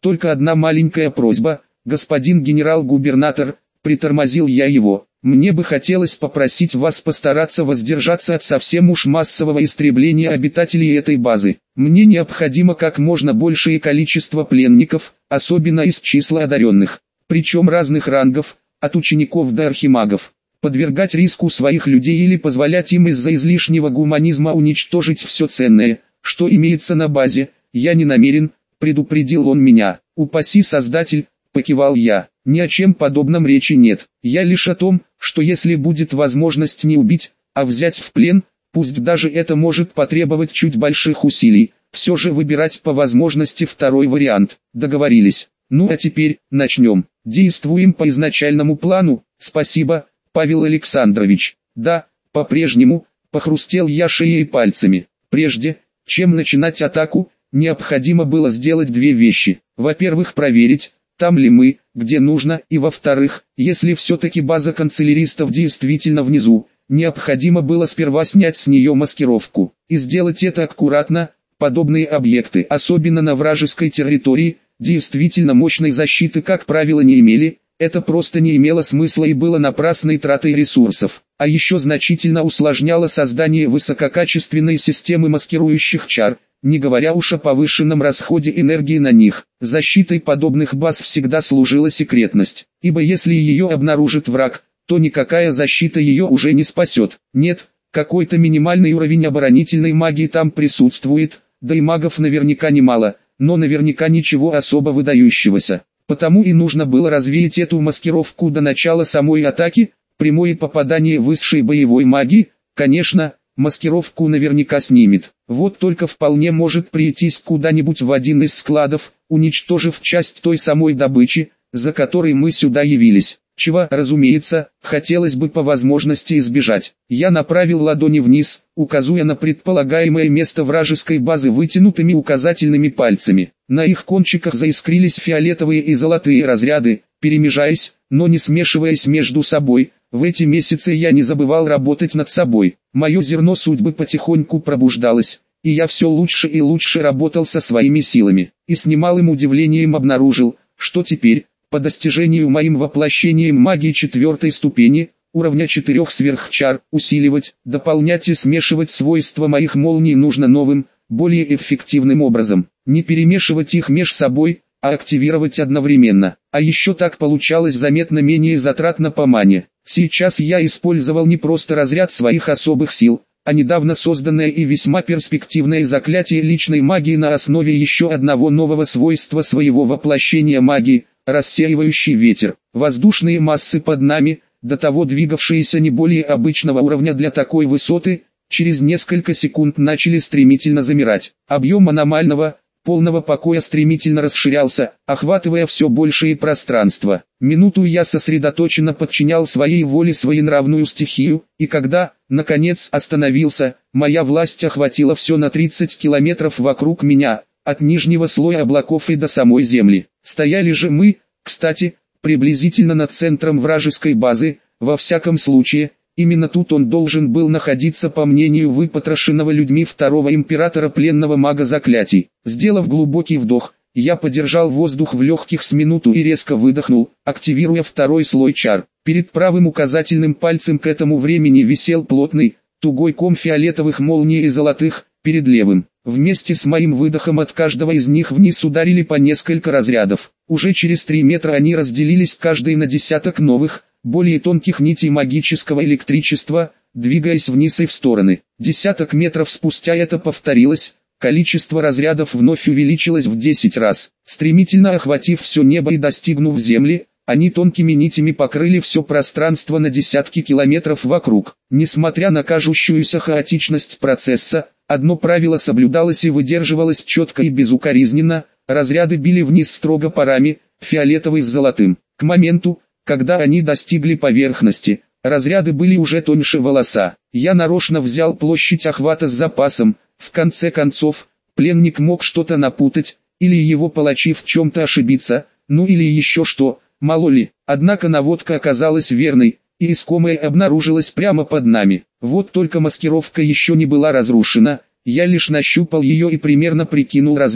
Speaker 1: Только одна маленькая просьба, господин генерал-губернатор, притормозил я его. Мне бы хотелось попросить вас постараться воздержаться от совсем уж массового истребления обитателей этой базы. Мне необходимо как можно большее количество пленников, особенно из числа одаренных, причем разных рангов, от учеников до архимагов. Подвергать риску своих людей или позволять им из-за излишнего гуманизма уничтожить все ценное, что имеется на базе, я не намерен, предупредил он меня. Упаси Создатель, покивал я. Ни о чем подобном речи нет. Я лишь о том, что если будет возможность не убить, а взять в плен, пусть даже это может потребовать чуть больших усилий, все же выбирать по возможности второй вариант. Договорились. Ну а теперь, начнем. Действуем по изначальному плану. Спасибо, Павел Александрович. Да, по-прежнему, похрустел я шеей и пальцами. Прежде, чем начинать атаку, необходимо было сделать две вещи. Во-первых, проверить, там ли мы, где нужно, и во-вторых, если все-таки база канцеляристов действительно внизу, необходимо было сперва снять с нее маскировку. И сделать это аккуратно. Подобные объекты, особенно на вражеской территории, действительно мощной защиты как правило не имели. Это просто не имело смысла и было напрасной тратой ресурсов, а еще значительно усложняло создание высококачественной системы маскирующих чар, не говоря уж о повышенном расходе энергии на них. Защитой подобных баз всегда служила секретность, ибо если ее обнаружит враг, то никакая защита ее уже не спасет. Нет, какой-то минимальный уровень оборонительной магии там присутствует, да и магов наверняка немало, но наверняка ничего особо выдающегося. Потому и нужно было развеять эту маскировку до начала самой атаки. Прямое попадание высшей боевой магии, конечно, маскировку наверняка снимет. Вот только вполне может прийтись куда-нибудь в один из складов, уничтожив часть той самой добычи, за которой мы сюда явились. Чего, разумеется, хотелось бы по возможности избежать. Я направил ладони вниз, указывая на предполагаемое место вражеской базы вытянутыми указательными пальцами. На их кончиках заискрились фиолетовые и золотые разряды, перемежаясь, но не смешиваясь между собой. В эти месяцы я не забывал работать над собой. Мое зерно судьбы потихоньку пробуждалось, и я все лучше и лучше работал со своими силами. И с немалым удивлением обнаружил, что теперь, по достижению моим воплощением магии 4-й ступени, уровня 4 сверхчар, усиливать, дополнять и смешивать свойства моих молний нужно новым, более эффективным образом. Не перемешивать их меж собой, а активировать одновременно. А еще так получалось заметно менее затратно по мане. Сейчас я использовал не просто разряд своих особых сил, а недавно созданное и весьма перспективное заклятие личной магии на основе еще одного нового свойства своего воплощения магии – рассеивающий ветер. Воздушные массы под нами, до того двигавшиеся не более обычного уровня для такой высоты, через несколько секунд начали стремительно замирать. Объем аномального, полного покоя стремительно расширялся, охватывая все большее пространство. Минуту я сосредоточенно подчинял своей воле своенравную стихию, и когда, наконец, остановился, моя власть охватила все на 30 километров вокруг меня, от нижнего слоя облаков и до самой земли. Стояли же мы, кстати, приблизительно над центром вражеской базы. Во всяком случае, именно тут он должен был находиться по мнению выпотрошенного людьми второго императора пленного мага заклятий. Сделав глубокий вдох, я подержал воздух в легких с минуту и резко выдохнул, активируя второй слой чар. Перед правым указательным пальцем к этому времени висел плотный, тугой ком фиолетовых молний и золотых, перед левым. Вместе с моим выдохом от каждого из них вниз ударили по несколько разрядов. Уже через 3 метра они разделились каждый на десяток новых, более тонких нитей магического электричества, двигаясь вниз и в стороны. Десяток метров спустя это повторилось, количество разрядов вновь увеличилось в 10 раз. Стремительно охватив все небо и достигнув земли, они тонкими нитями покрыли все пространство на десятки километров вокруг. Несмотря на кажущуюся хаотичность процесса, одно правило соблюдалось и выдерживалось четко и безукоризненно: разряды били вниз строго парами, фиолетовый с золотым. К моменту, когда они достигли поверхности, разряды были уже тоньше волоса. Я нарочно взял площадь охвата с запасом. В конце концов, пленник мог что-то напутать, или его палачи в чем-то ошибиться, ну или еще что, мало ли. Однако наводка оказалась верной, и искомое обнаружилось прямо под нами. Вот только маскировка еще не была разрушена, я лишь нащупал ее и примерно прикинул размеры.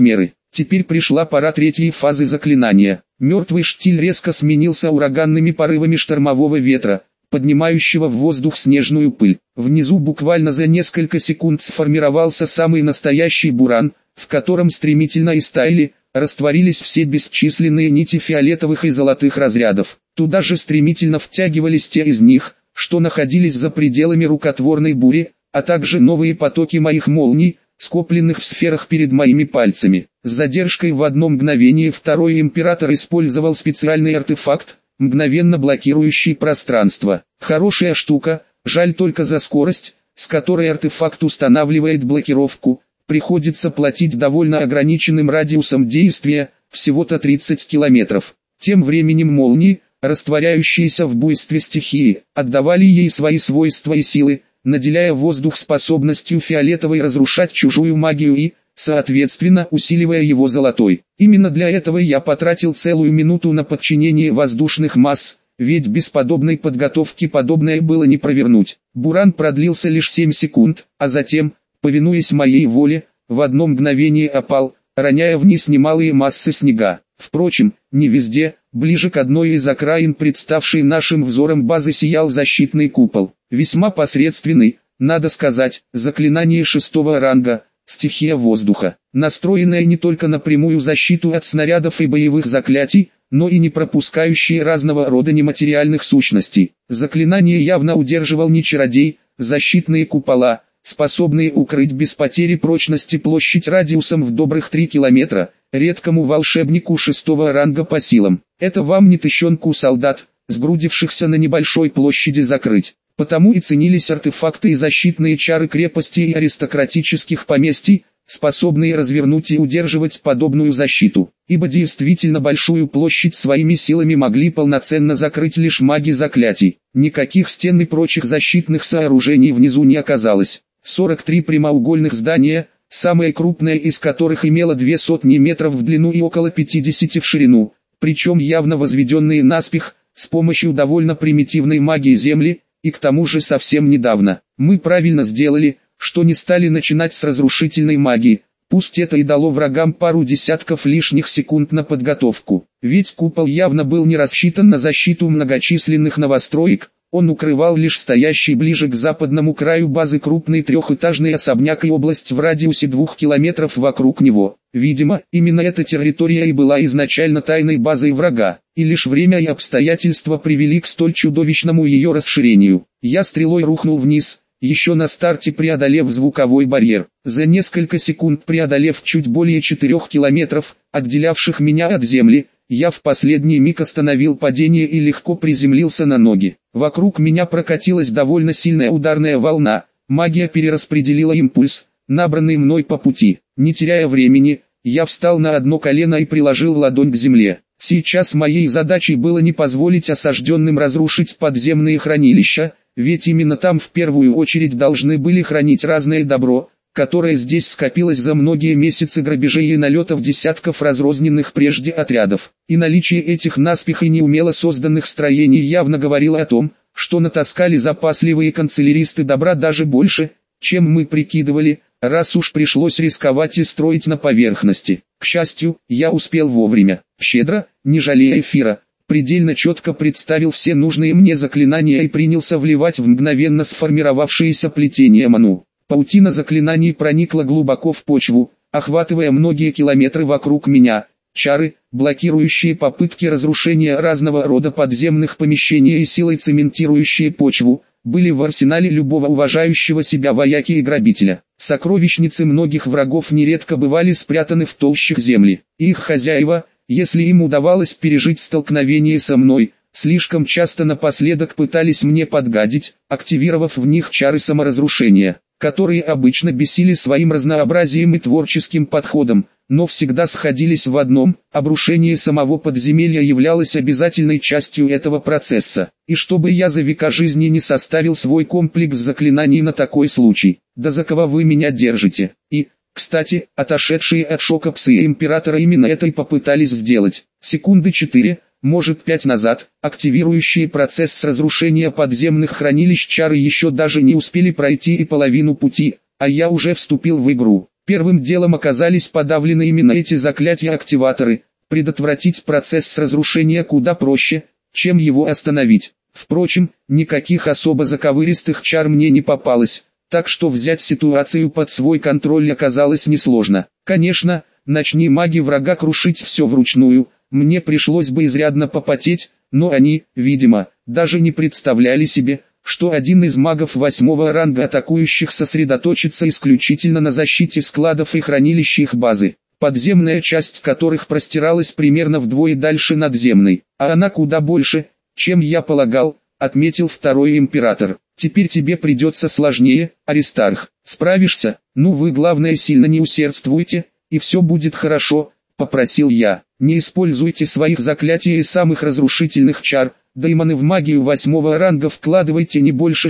Speaker 1: Теперь пришла пора третьей фазы заклинания. Мертвый штиль резко сменился ураганными порывами штормового ветра, поднимающего в воздух снежную пыль. Внизу буквально за несколько секунд сформировался самый настоящий буран, в котором стремительно истаяли, растворились все бесчисленные нити фиолетовых и золотых разрядов. Туда же стремительно втягивались те из них, что находились за пределами рукотворной бури, а также новые потоки моих молний, скопленных в сферах перед моими пальцами. С задержкой в одно мгновение второй император использовал специальный артефакт, мгновенно блокирующий пространство. Хорошая штука, жаль только за скорость, с которой артефакт устанавливает блокировку, приходится платить довольно ограниченным радиусом действия, всего-то 30 километров. Тем временем молнии, растворяющиеся в буйстве стихии, отдавали ей свои свойства и силы, наделяя воздух способностью фиолетовой разрушать чужую магию и, соответственно, усиливая его золотой. Именно для этого я потратил целую минуту на подчинение воздушных масс, ведь без подобной подготовки подобное было не провернуть. Буран продлился лишь 7 секунд, а затем, повинуясь моей воле, в одно мгновение опал, роняя вниз немалые массы снега. Впрочем, не везде, ближе к одной из окраин представшей нашим взором базы сиял защитный купол. Весьма посредственный, надо сказать, заклинание 6-го ранга, стихия воздуха, настроенная не только на прямую защиту от снарядов и боевых заклятий, но и не пропускающие разного рода нематериальных сущностей. Заклинание явно удерживал не чародей, защитные купола, способные укрыть без потери прочности площадь радиусом в добрых 3 километра, редкому волшебнику 6-го ранга по силам. Это вам не тыщенку солдат, сгрудившихся на небольшой площади закрыть. Потому и ценились артефакты и защитные чары крепостей и аристократических поместий, способные развернуть и удерживать подобную защиту, ибо действительно большую площадь своими силами могли полноценно закрыть лишь маги заклятий. Никаких стен и прочих защитных сооружений внизу не оказалось. 43 прямоугольных здания, самое крупное из которых имело 200 метров в длину и около 50 в ширину, причем явно возведенные наспех, с помощью довольно примитивной магии земли, и к тому же совсем недавно. Мы правильно сделали, что не стали начинать с разрушительной магии, пусть это и дало врагам пару десятков лишних секунд на подготовку. Ведь купол явно был не рассчитан на защиту многочисленных новостроек, он укрывал лишь стоящий ближе к западному краю базы крупный трехэтажный особняк и область в радиусе 2 километров вокруг него. Видимо, именно эта территория и была изначально тайной базой врага, и лишь время и обстоятельства привели к столь чудовищному ее расширению. Я стрелой рухнул вниз, еще на старте преодолев звуковой барьер. За несколько секунд преодолев чуть более 4 километров, отделявших меня от земли, я в последний миг остановил падение и легко приземлился на ноги. Вокруг меня прокатилась довольно сильная ударная волна, магия перераспределила импульс, набранный мной по пути. Не теряя времени, я встал на одно колено и приложил ладонь к земле. Сейчас моей задачей было не позволить осажденным разрушить подземные хранилища, ведь именно там в первую очередь должны были хранить разное добро, которое здесь скопилось за многие месяцы грабежей и налетов десятков разрозненных прежде отрядов. И наличие этих наспех и неумело созданных строений явно говорило о том, что натаскали запасливые канцеляристы добра даже больше, чем мы прикидывали, раз уж пришлось рисковать и строить на поверхности. К счастью, я успел вовремя, щедро, не жалея эфира, предельно четко представил все нужные мне заклинания и принялся вливать в мгновенно сформировавшееся плетение ману. Паутина заклинаний проникла глубоко в почву, охватывая многие километры вокруг меня. Чары, блокирующие попытки разрушения разного рода подземных помещений и силой цементирующие почву, были в арсенале любого уважающего себя вояки и грабителя. Сокровищницы многих врагов нередко бывали спрятаны в толщах земли. И их хозяева, если им удавалось пережить столкновение со мной, слишком часто напоследок пытались мне подгадить, активировав в них чары саморазрушения, которые обычно бесили своим разнообразием и творческим подходом, но всегда сходились в одном: обрушение самого подземелья являлось обязательной частью этого процесса. И чтобы я за века жизни не составил свой комплекс заклинаний на такой случай, да за кого вы меня держите? И, кстати, отошедшие от шока псы императора именно это и попытались сделать. Секунды 4, может 5 назад, активирующие процесс разрушения подземных хранилищ чары еще даже не успели пройти и половину пути, а я уже вступил в игру. Первым делом оказались подавлены именно эти заклятия-активаторы. Предотвратить процесс разрушения куда проще, чем его остановить. Впрочем, никаких особо заковыристых чар мне не попалось, так что взять ситуацию под свой контроль оказалось несложно. Конечно, начни маги врага крушить все вручную, мне пришлось бы изрядно попотеть, но они, видимо, даже не представляли себе, что один из магов 8-го ранга атакующих сосредоточится исключительно на защите складов и хранилищ их базы, подземная часть которых простиралась примерно вдвое дальше надземной, а она куда больше, чем я полагал, отметил второй император. Теперь тебе придется сложнее, Аристарх. Справишься? Ну вы главное сильно не усердствуйте, и все будет хорошо, попросил я. Не используйте своих заклятий и самых разрушительных чар, демоны в магию 8-го ранга вкладывайте не больше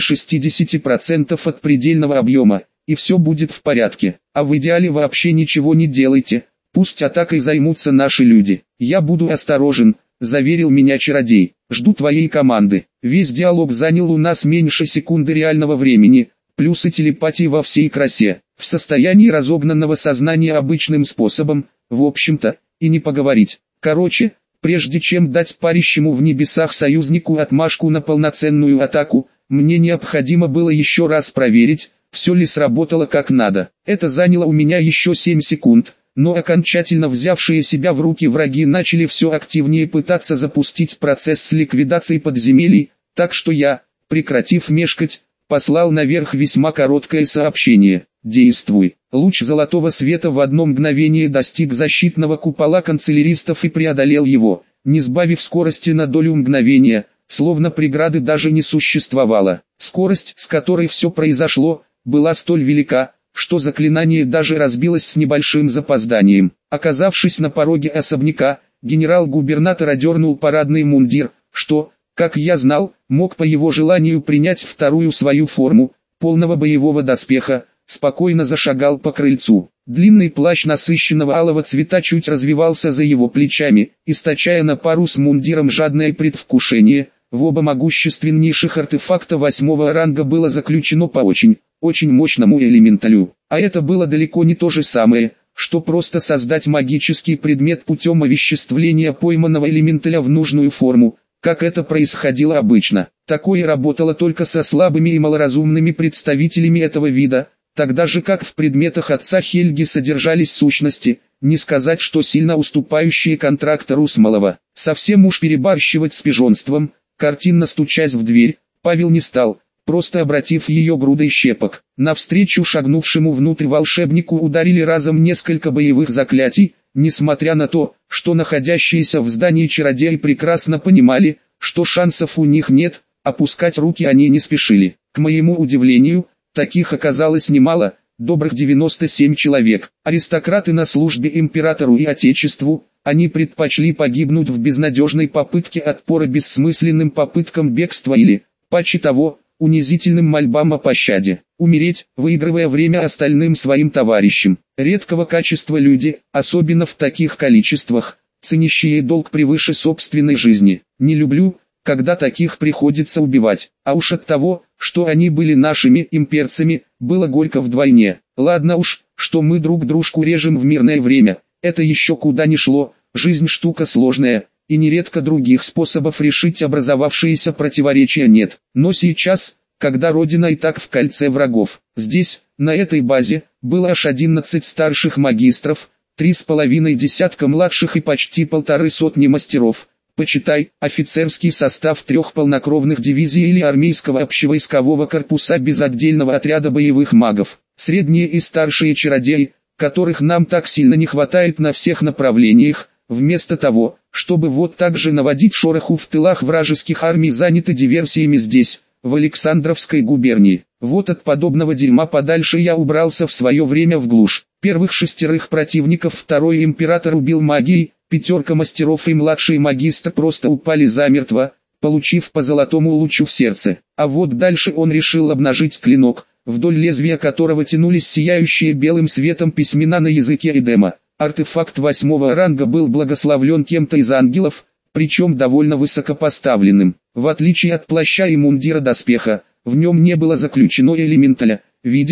Speaker 1: 60% от предельного объема, и все будет в порядке. А в идеале вообще ничего не делайте, пусть атакой займутся наши люди. Я буду осторожен, заверил меня чародей. Жду твоей команды. Весь диалог занял у нас меньше секунды реального времени, плюсы телепатии во всей красе. В состоянии разогнанного сознания обычным способом, в общем-то, и не поговорить. Короче, прежде чем дать парящему в небесах союзнику отмашку на полноценную атаку, мне необходимо было еще раз проверить, все ли сработало как надо. Это заняло у меня еще 7 секунд. Но окончательно взявшие себя в руки враги начали все активнее пытаться запустить процесс ликвидации подземелий, так что я, прекратив мешкать, послал наверх весьма короткое сообщение: «Действуй». Луч золотого света в одно мгновение достиг защитного купола канцеляристов и преодолел его, не сбавив скорости на долю мгновения, словно преграды даже не существовало. Скорость, с которой все произошло, была столь велика, что заклинание даже разбилось с небольшим запозданием. Оказавшись на пороге особняка, генерал-губернатор одернул парадный мундир, что, как я знал, мог по его желанию принять вторую свою форму, полного боевого доспеха, спокойно зашагал по крыльцу. Длинный плащ насыщенного алого цвета чуть развивался за его плечами, источая на пару с мундиром жадное предвкушение. В оба могущественнейших артефакта 8-го ранга было заключено по очень мощному элементалю. А это было далеко не то же самое, что просто создать магический предмет путем овеществления пойманного элементаля в нужную форму, как это происходило обычно. Такое работало только со слабыми и малоразумными представителями этого вида, тогда же как в предметах отца Хельги содержались сущности, не сказать что сильно уступающие контрактору Смолова. Совсем уж перебарщивать с пижонством, картинно стучась в дверь, Павел не стал, просто обратив ее грудой щепок. Навстречу шагнувшему внутрь волшебнику ударили разом несколько боевых заклятий, несмотря на то, что находящиеся в здании чародеи прекрасно понимали, что шансов у них нет, опускать руки они не спешили. К моему удивлению, таких оказалось немало, добрых 97 человек. Аристократы на службе императору и отечеству, они предпочли погибнуть в безнадежной попытке отпора бессмысленным попыткам бегства или, паче того, унизительным мольбам о пощаде. Умереть, выигрывая время остальным своим товарищам. Редкого качества люди, особенно в таких количествах, ценящие долг превыше собственной жизни. Не люблю, когда таких приходится убивать, а уж от того, что они были нашими имперцами, было горько вдвойне. Ладно уж, что мы друг дружку режем в мирное время, это еще куда ни шло, жизнь штука сложная, и нередко других способов решить образовавшиеся противоречия нет. Но сейчас, когда Родина и так в кольце врагов, здесь, на этой базе, было аж 11 старших магистров, 3,5 десятка младших и почти 150 мастеров. Почитай, офицерский состав 3 полнокровных дивизий или армейского общевойскового корпуса без отдельного отряда боевых магов. Средние и старшие чародеи, которых нам так сильно не хватает на всех направлениях, вместо того, чтобы вот так же наводить шороху в тылах вражеских армий, заняты диверсиями здесь, в Александровской губернии. Вот от подобного дерьма подальше я убрался в свое время в глушь. Первых 6 противников второй император убил магией, 5 мастеров и младший магистр просто упали замертво, получив по золотому лучу в сердце. А вот дальше он решил обнажить клинок, вдоль лезвия которого тянулись сияющие белым светом письмена на языке Эдема. Артефакт 8-го ранга был благословлен кем-то из ангелов, причем довольно высокопоставленным. В отличие от плаща и мундира доспеха, в нем не было заключено элементаля. Видимо,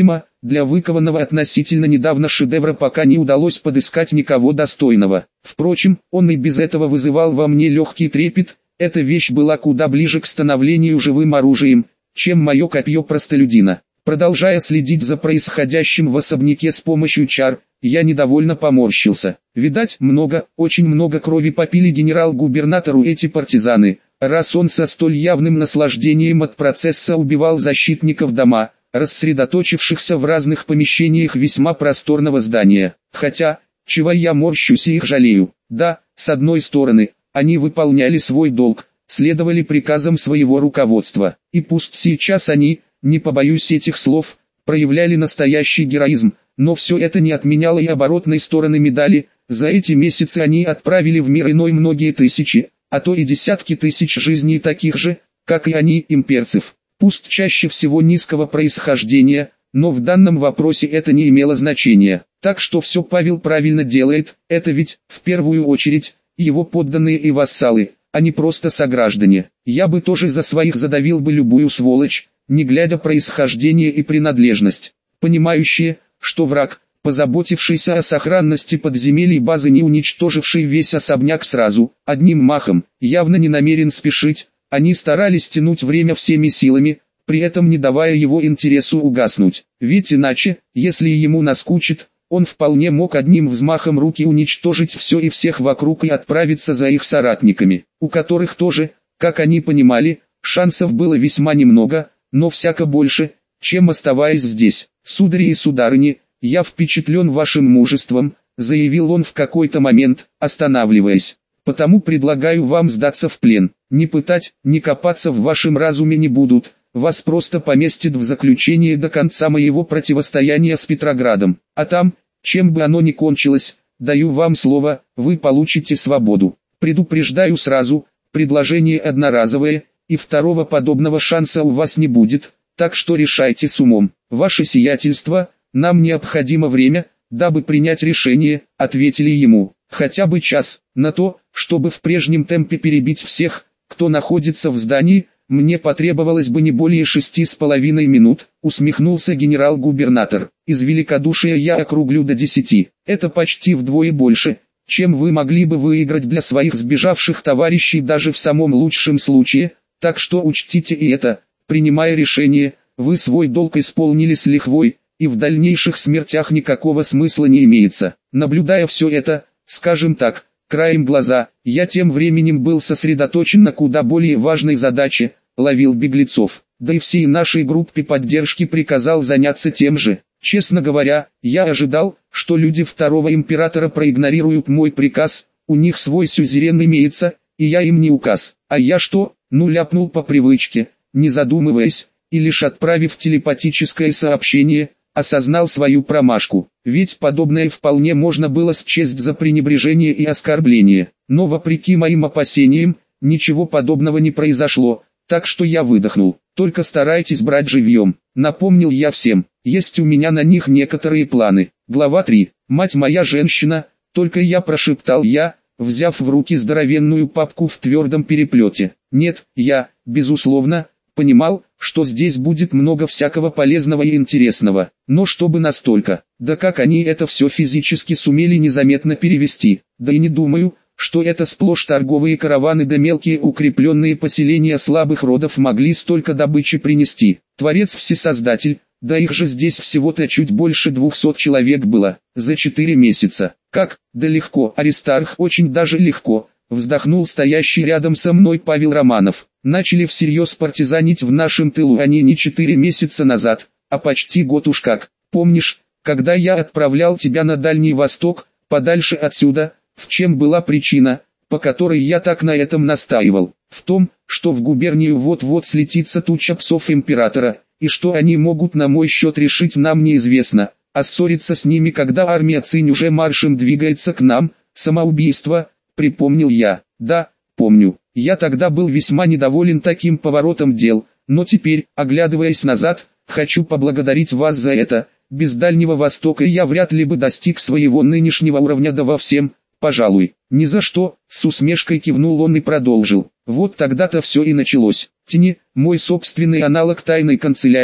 Speaker 1: Для выкованного относительно недавно шедевра пока не удалось подыскать никого достойного. Впрочем, он и без этого вызывал во мне легкий трепет, эта вещь была куда ближе к становлению живым оружием, чем мое копье простолюдина. Продолжая следить за происходящим в особняке с помощью чар, я недовольно поморщился. Видать, очень много крови попили генерал-губернатору эти партизаны, раз он со столь явным наслаждением от процесса убивал защитников дома, рассредоточившихся в разных помещениях весьма просторного здания. Хотя, чего я морщусь и их жалею? Да, с одной стороны, они выполняли свой долг, следовали приказам своего руководства, и пусть сейчас они, не побоюсь этих слов, проявляли настоящий героизм, но все это не отменяло и оборотной стороны медали. За эти месяцы они отправили в мир иной многие тысячи, а то и десятки тысяч жизней таких же, как и они, имперцев. Пусть чаще всего низкого происхождения, но в данном вопросе это не имело значения. Так что все Павел правильно делает, это ведь, в первую очередь, его подданные и вассалы, а не просто сограждане. Я бы тоже за своих задавил бы любую сволочь, не глядя происхождение и принадлежность. Понимающие, что враг, позаботившийся о сохранности подземелий базы, не уничтоживший весь особняк сразу, одним махом, явно не намерен спешить, они старались тянуть время всеми силами, при этом не давая его интересу угаснуть. Ведь иначе, если ему наскучит, он вполне мог одним взмахом руки уничтожить все и всех вокруг и отправиться за их соратниками, у которых тоже, как они понимали, шансов было весьма немного, но всяко больше, чем оставаясь здесь. «Судари и сударыни, я впечатлен вашим мужеством», — заявил он в какой-то момент, останавливаясь. «Потому предлагаю вам сдаться в плен. Не пытать, не копаться в вашем разуме не будут, вас просто поместят в заключение до конца моего противостояния с Петроградом. А там, чем бы оно ни кончилось, даю вам слово, вы получите свободу. Предупреждаю сразу, предложение одноразовое, и второго подобного шанса у вас не будет, так что решайте с умом. Ваше сиятельство, нам необходимо время, дабы принять решение», — ответили ему. «Хотя бы час, на то, чтобы в прежнем темпе перебить всех, кто находится в здании, мне потребовалось бы не более 6,5 минут», — усмехнулся генерал-губернатор. «Из великодушия я округлю до 10. Это почти вдвое больше, чем вы могли бы выиграть для своих сбежавших товарищей даже в самом лучшем случае, так что учтите и это, принимая решение, вы свой долг исполнили с лихвой, и в дальнейших смертях никакого смысла не имеется». Наблюдая все это, скажем так, краем глаза, я тем временем был сосредоточен на куда более важной задаче, ловил беглецов, да и всей нашей группе поддержки приказал заняться тем же. Честно говоря, я ожидал, что люди второго императора проигнорируют мой приказ, у них свой сюзерен имеется, и я им не указ. А я что? Ляпнул по привычке, не задумываясь, и лишь отправив телепатическое сообщение, осознал свою промашку. Ведь подобное вполне можно было счесть за пренебрежение и оскорбление. Но вопреки моим опасениям, ничего подобного не произошло, так что я выдохнул. «Только старайтесь брать живьем», — напомнил я всем. «Есть у меня на них некоторые планы». Глава 3. «Мать моя женщина», — только я прошептал я, взяв в руки здоровенную папку в твердом переплете. Нет, я, безусловно, понимал, что здесь будет много всякого полезного и интересного, но чтобы настолько, да как они это все физически сумели незаметно перевести, да и не думаю, что это сплошь торговые караваны да мелкие укрепленные поселения слабых родов могли столько добычи принести. Творец-всесоздатель, да их же здесь всего-то чуть больше 200 человек было, за 4 месяца. Как? Да легко, Аристарх, очень даже легко, вздохнул стоящий рядом со мной Павел Романов. Начали всерьез партизанить в нашем тылу они не 4 месяца назад, а почти год уж как. Помнишь, когда я отправлял тебя на Дальний Восток, подальше отсюда, в чем была причина, по которой я так на этом настаивал? В том, что в губернию вот-вот слетится туча псов императора, и что они могут на мой счет решить нам неизвестно, а ссориться с ними, когда армия Цинь уже маршем двигается к нам, самоубийство, припомнил я. Да, помню, я тогда был весьма недоволен таким поворотом дел, но теперь, оглядываясь назад, хочу поблагодарить вас за это. Без Дальнего Востока я вряд ли бы достиг своего нынешнего уровня, да во всем, пожалуй, ни за что, с усмешкой кивнул он и продолжил. Вот тогда-то все и началось. Тени, мой собственный аналог тайной канцелярии,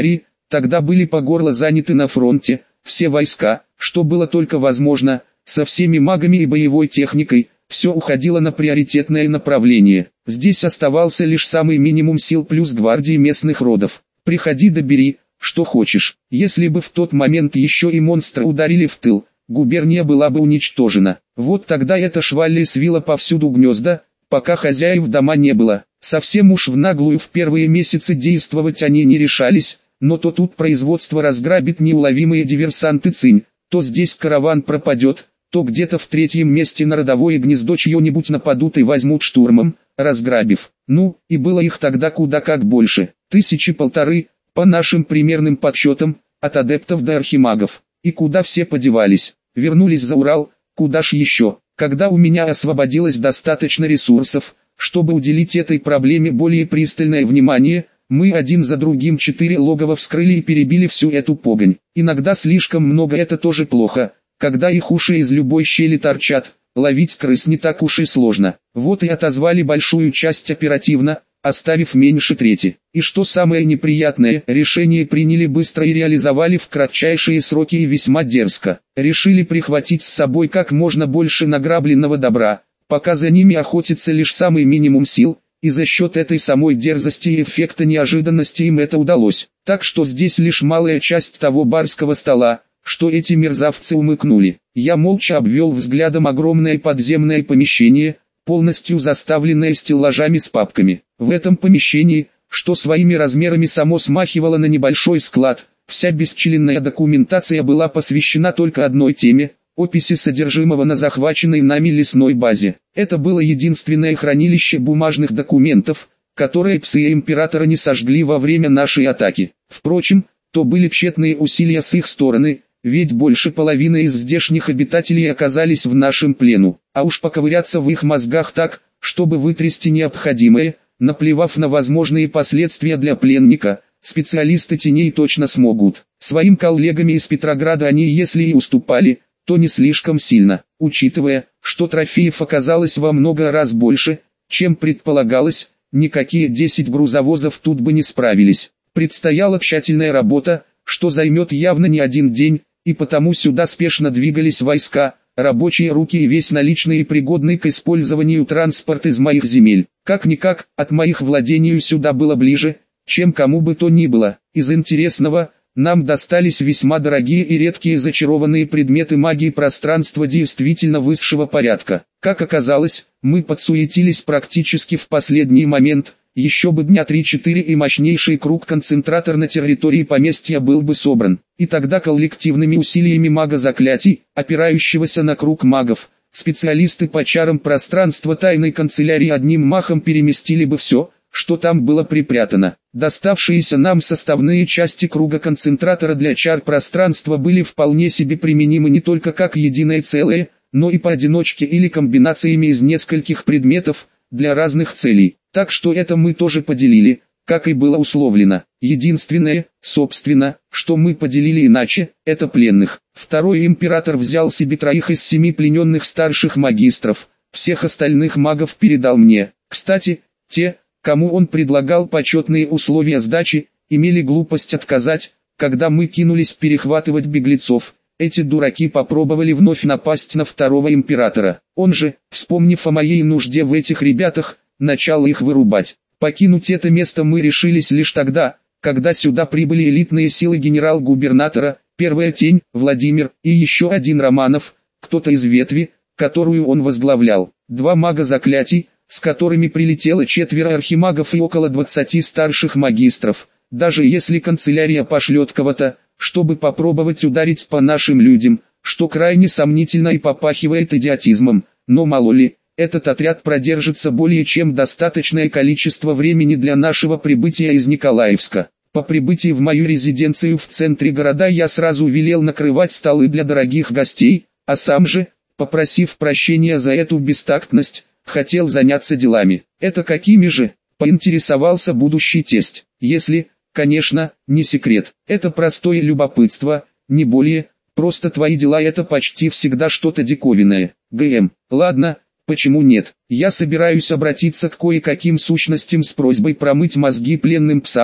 Speaker 1: Тогда были по горло заняты на фронте, все войска, что было только возможно, со всеми магами и боевой техникой, все уходило на приоритетное направление. Здесь оставался лишь самый минимум сил плюс гвардии местных родов. Приходи да бери, что хочешь. Если бы в тот момент еще и монстры ударили в тыл, губерния была бы уничтожена. Вот тогда эта швалли свила повсюду гнезда, пока хозяев дома не было. Совсем уж в наглую в первые месяцы действовать они не решались, но то тут производство разграбит неуловимые диверсанты Цинь, то здесь караван пропадет, то где-то в третьем месте на родовое гнездо чье-нибудь нападут и возьмут штурмом, разграбив. Ну, и было их тогда куда как больше, 1500, по нашим примерным подсчетам, от адептов до архимагов. И куда все подевались? Вернулись за Урал, куда ж еще? Когда у меня освободилось достаточно ресурсов, чтобы уделить этой проблеме более пристальное внимание, мы один за другим 4 логова вскрыли и перебили всю эту погонь. Иногда слишком много, это тоже плохо, когда их уши из любой щели торчат, ловить крыс не так уж и сложно. Вот и отозвали большую часть оперативно, оставив меньше трети. И что самое неприятное, решение приняли быстро и реализовали в кратчайшие сроки и весьма дерзко. Решили прихватить с собой как можно больше награбленного добра, пока за ними охотится лишь самый минимум сил, и за счет этой самой дерзости и эффекта неожиданности им это удалось. Так что здесь лишь малая часть того барского стола, что эти мерзавцы умыкнули. Я молча обвел взглядом огромное подземное помещение, полностью заставленное стеллажами с папками. В этом помещении, что своими размерами само смахивало на небольшой склад, вся бесчисленная документация была посвящена только одной теме – описи содержимого на захваченной нами лесной базе. Это было единственное хранилище бумажных документов, которые псы императора не сожгли во время нашей атаки. Впрочем, то были тщетные усилия с их стороны, ведь больше половины из здешних обитателей оказались в нашем плену. А уж поковыряться в их мозгах так, чтобы вытрясти необходимое, наплевав на возможные последствия для пленника, специалисты теней точно смогут. Своим коллегами из Петрограда они если и уступали, то не слишком сильно, учитывая, что трофеев оказалось во много раз больше, чем предполагалось, никакие 10 грузовозов тут бы не справились. Предстояла тщательная работа, что займет явно не один день, и потому сюда спешно двигались войска, рабочие руки и весь наличный и пригодный к использованию транспорт из моих земель. Как-никак, от моих владений сюда было ближе, чем кому бы то ни было. Из интересного, нам достались весьма дорогие и редкие зачарованные предметы магии пространства действительно высшего порядка. Как оказалось, мы подсуетились практически в последний момент, еще бы дня 3-4 и мощнейший круг-концентратор на территории поместья был бы собран. И тогда коллективными усилиями мага заклятий, опирающегося на круг магов, специалисты по чарам пространства тайной канцелярии одним махом переместили бы все, что там было припрятано. Доставшиеся нам составные части круга концентратора для чар пространства были вполне себе применимы не только как единое целое, но и поодиночке или комбинациями из нескольких предметов, для разных целей. Так что это мы тоже поделили, как и было условлено. Единственное, собственно, что мы поделили иначе, это пленных. Второй император взял себе 3 из 7 плененных старших магистров, всех остальных магов передал мне. Кстати, те, кому он предлагал почетные условия сдачи, имели глупость отказать, когда мы кинулись перехватывать беглецов. Эти дураки попробовали вновь напасть на второго императора. Он же, вспомнив о моей нужде в этих ребятах, начал их вырубать. Покинуть это место мы решились лишь тогда, когда сюда прибыли элитные силы генерал-губернатора, первая тень, Владимир, и еще один Романов, кто-то из ветви, которую он возглавлял. 2 мага заклятий, с которыми прилетело 4 архимагов и около 20 старших магистров. Даже если канцелярия пошлет кого-то, чтобы попробовать ударить по нашим людям, что крайне сомнительно и попахивает идиотизмом, но мало ли, этот отряд продержится более чем достаточное количество времени для нашего прибытия из Николаевска. По прибытии в мою резиденцию в центре города я сразу велел накрывать столы для дорогих гостей, а сам же, попросив прощения за эту бестактность, хотел заняться делами. Это какими же, поинтересовался будущий тесть. Если, конечно, не секрет. Это простое любопытство, не более, просто твои дела это почти всегда что-то диковинное. ГМ. Ладно, почему нет? Я собираюсь обратиться к кое-каким сущностям с просьбой промыть мозги пленным псам,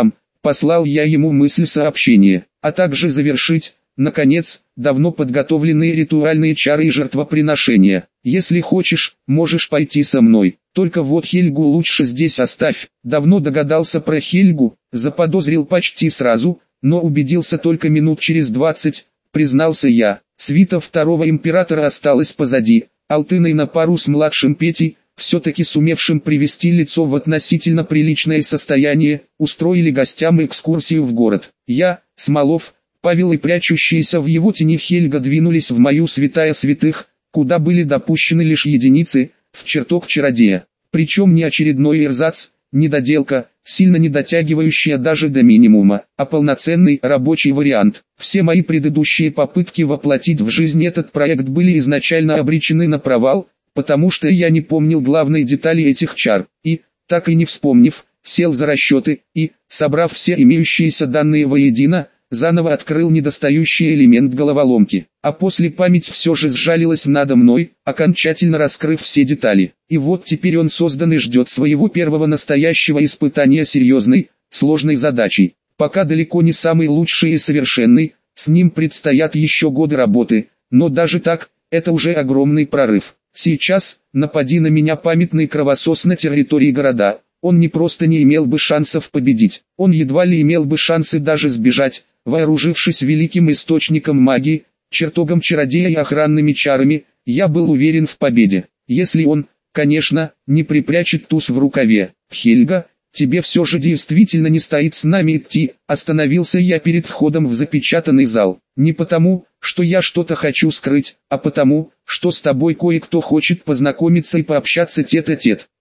Speaker 1: послал я ему мысль сообщения, а также завершить, наконец, давно подготовленные ритуальные чары и жертвоприношения. Если хочешь, можешь пойти со мной, только вот Хельгу лучше здесь оставь. Давно догадался про Хельгу, заподозрил почти сразу, но убедился только минут через 20, признался я. Свита второго императора осталась позади, Алтыной на пару с младшим Петей, все-таки сумевшим привести лицо в относительно приличное состояние, устроили гостям экскурсию в город. Я, Смолов, Павел и прячущиеся в его тени Хельга двинулись в мою святая святых, куда были допущены лишь единицы, в чертог чародея. Причем не очередной эрзац, недоделка, сильно не дотягивающая даже до минимума, а полноценный рабочий вариант. Все мои предыдущие попытки воплотить в жизнь этот проект были изначально обречены на провал, потому что я не помнил главной детали этих чар, и, так и не вспомнив, сел за расчеты и, собрав все имеющиеся данные воедино, заново открыл недостающий элемент головоломки. А после память все же сжалилась надо мной, окончательно раскрыв все детали. И вот теперь он создан и ждет своего первого настоящего испытания серьезной, сложной задачей. Пока далеко не самый лучший и совершенный, с ним предстоят еще годы работы, но даже так, это уже огромный прорыв. Сейчас, напади на меня памятный кровосос на территории города, он не просто не имел бы шансов победить, он едва ли имел бы шансы даже сбежать, вооружившись великим источником магии, чертогом чародея и охранными чарами. Я был уверен в победе, если он, конечно, не припрячет туз в рукаве. Хельга, тебе все же действительно не стоит с нами идти. Остановился я перед входом в запечатанный зал, не потому, что я что-то хочу скрыть, а потому, что с тобой кое-кто хочет познакомиться и пообщаться тет-а-тет.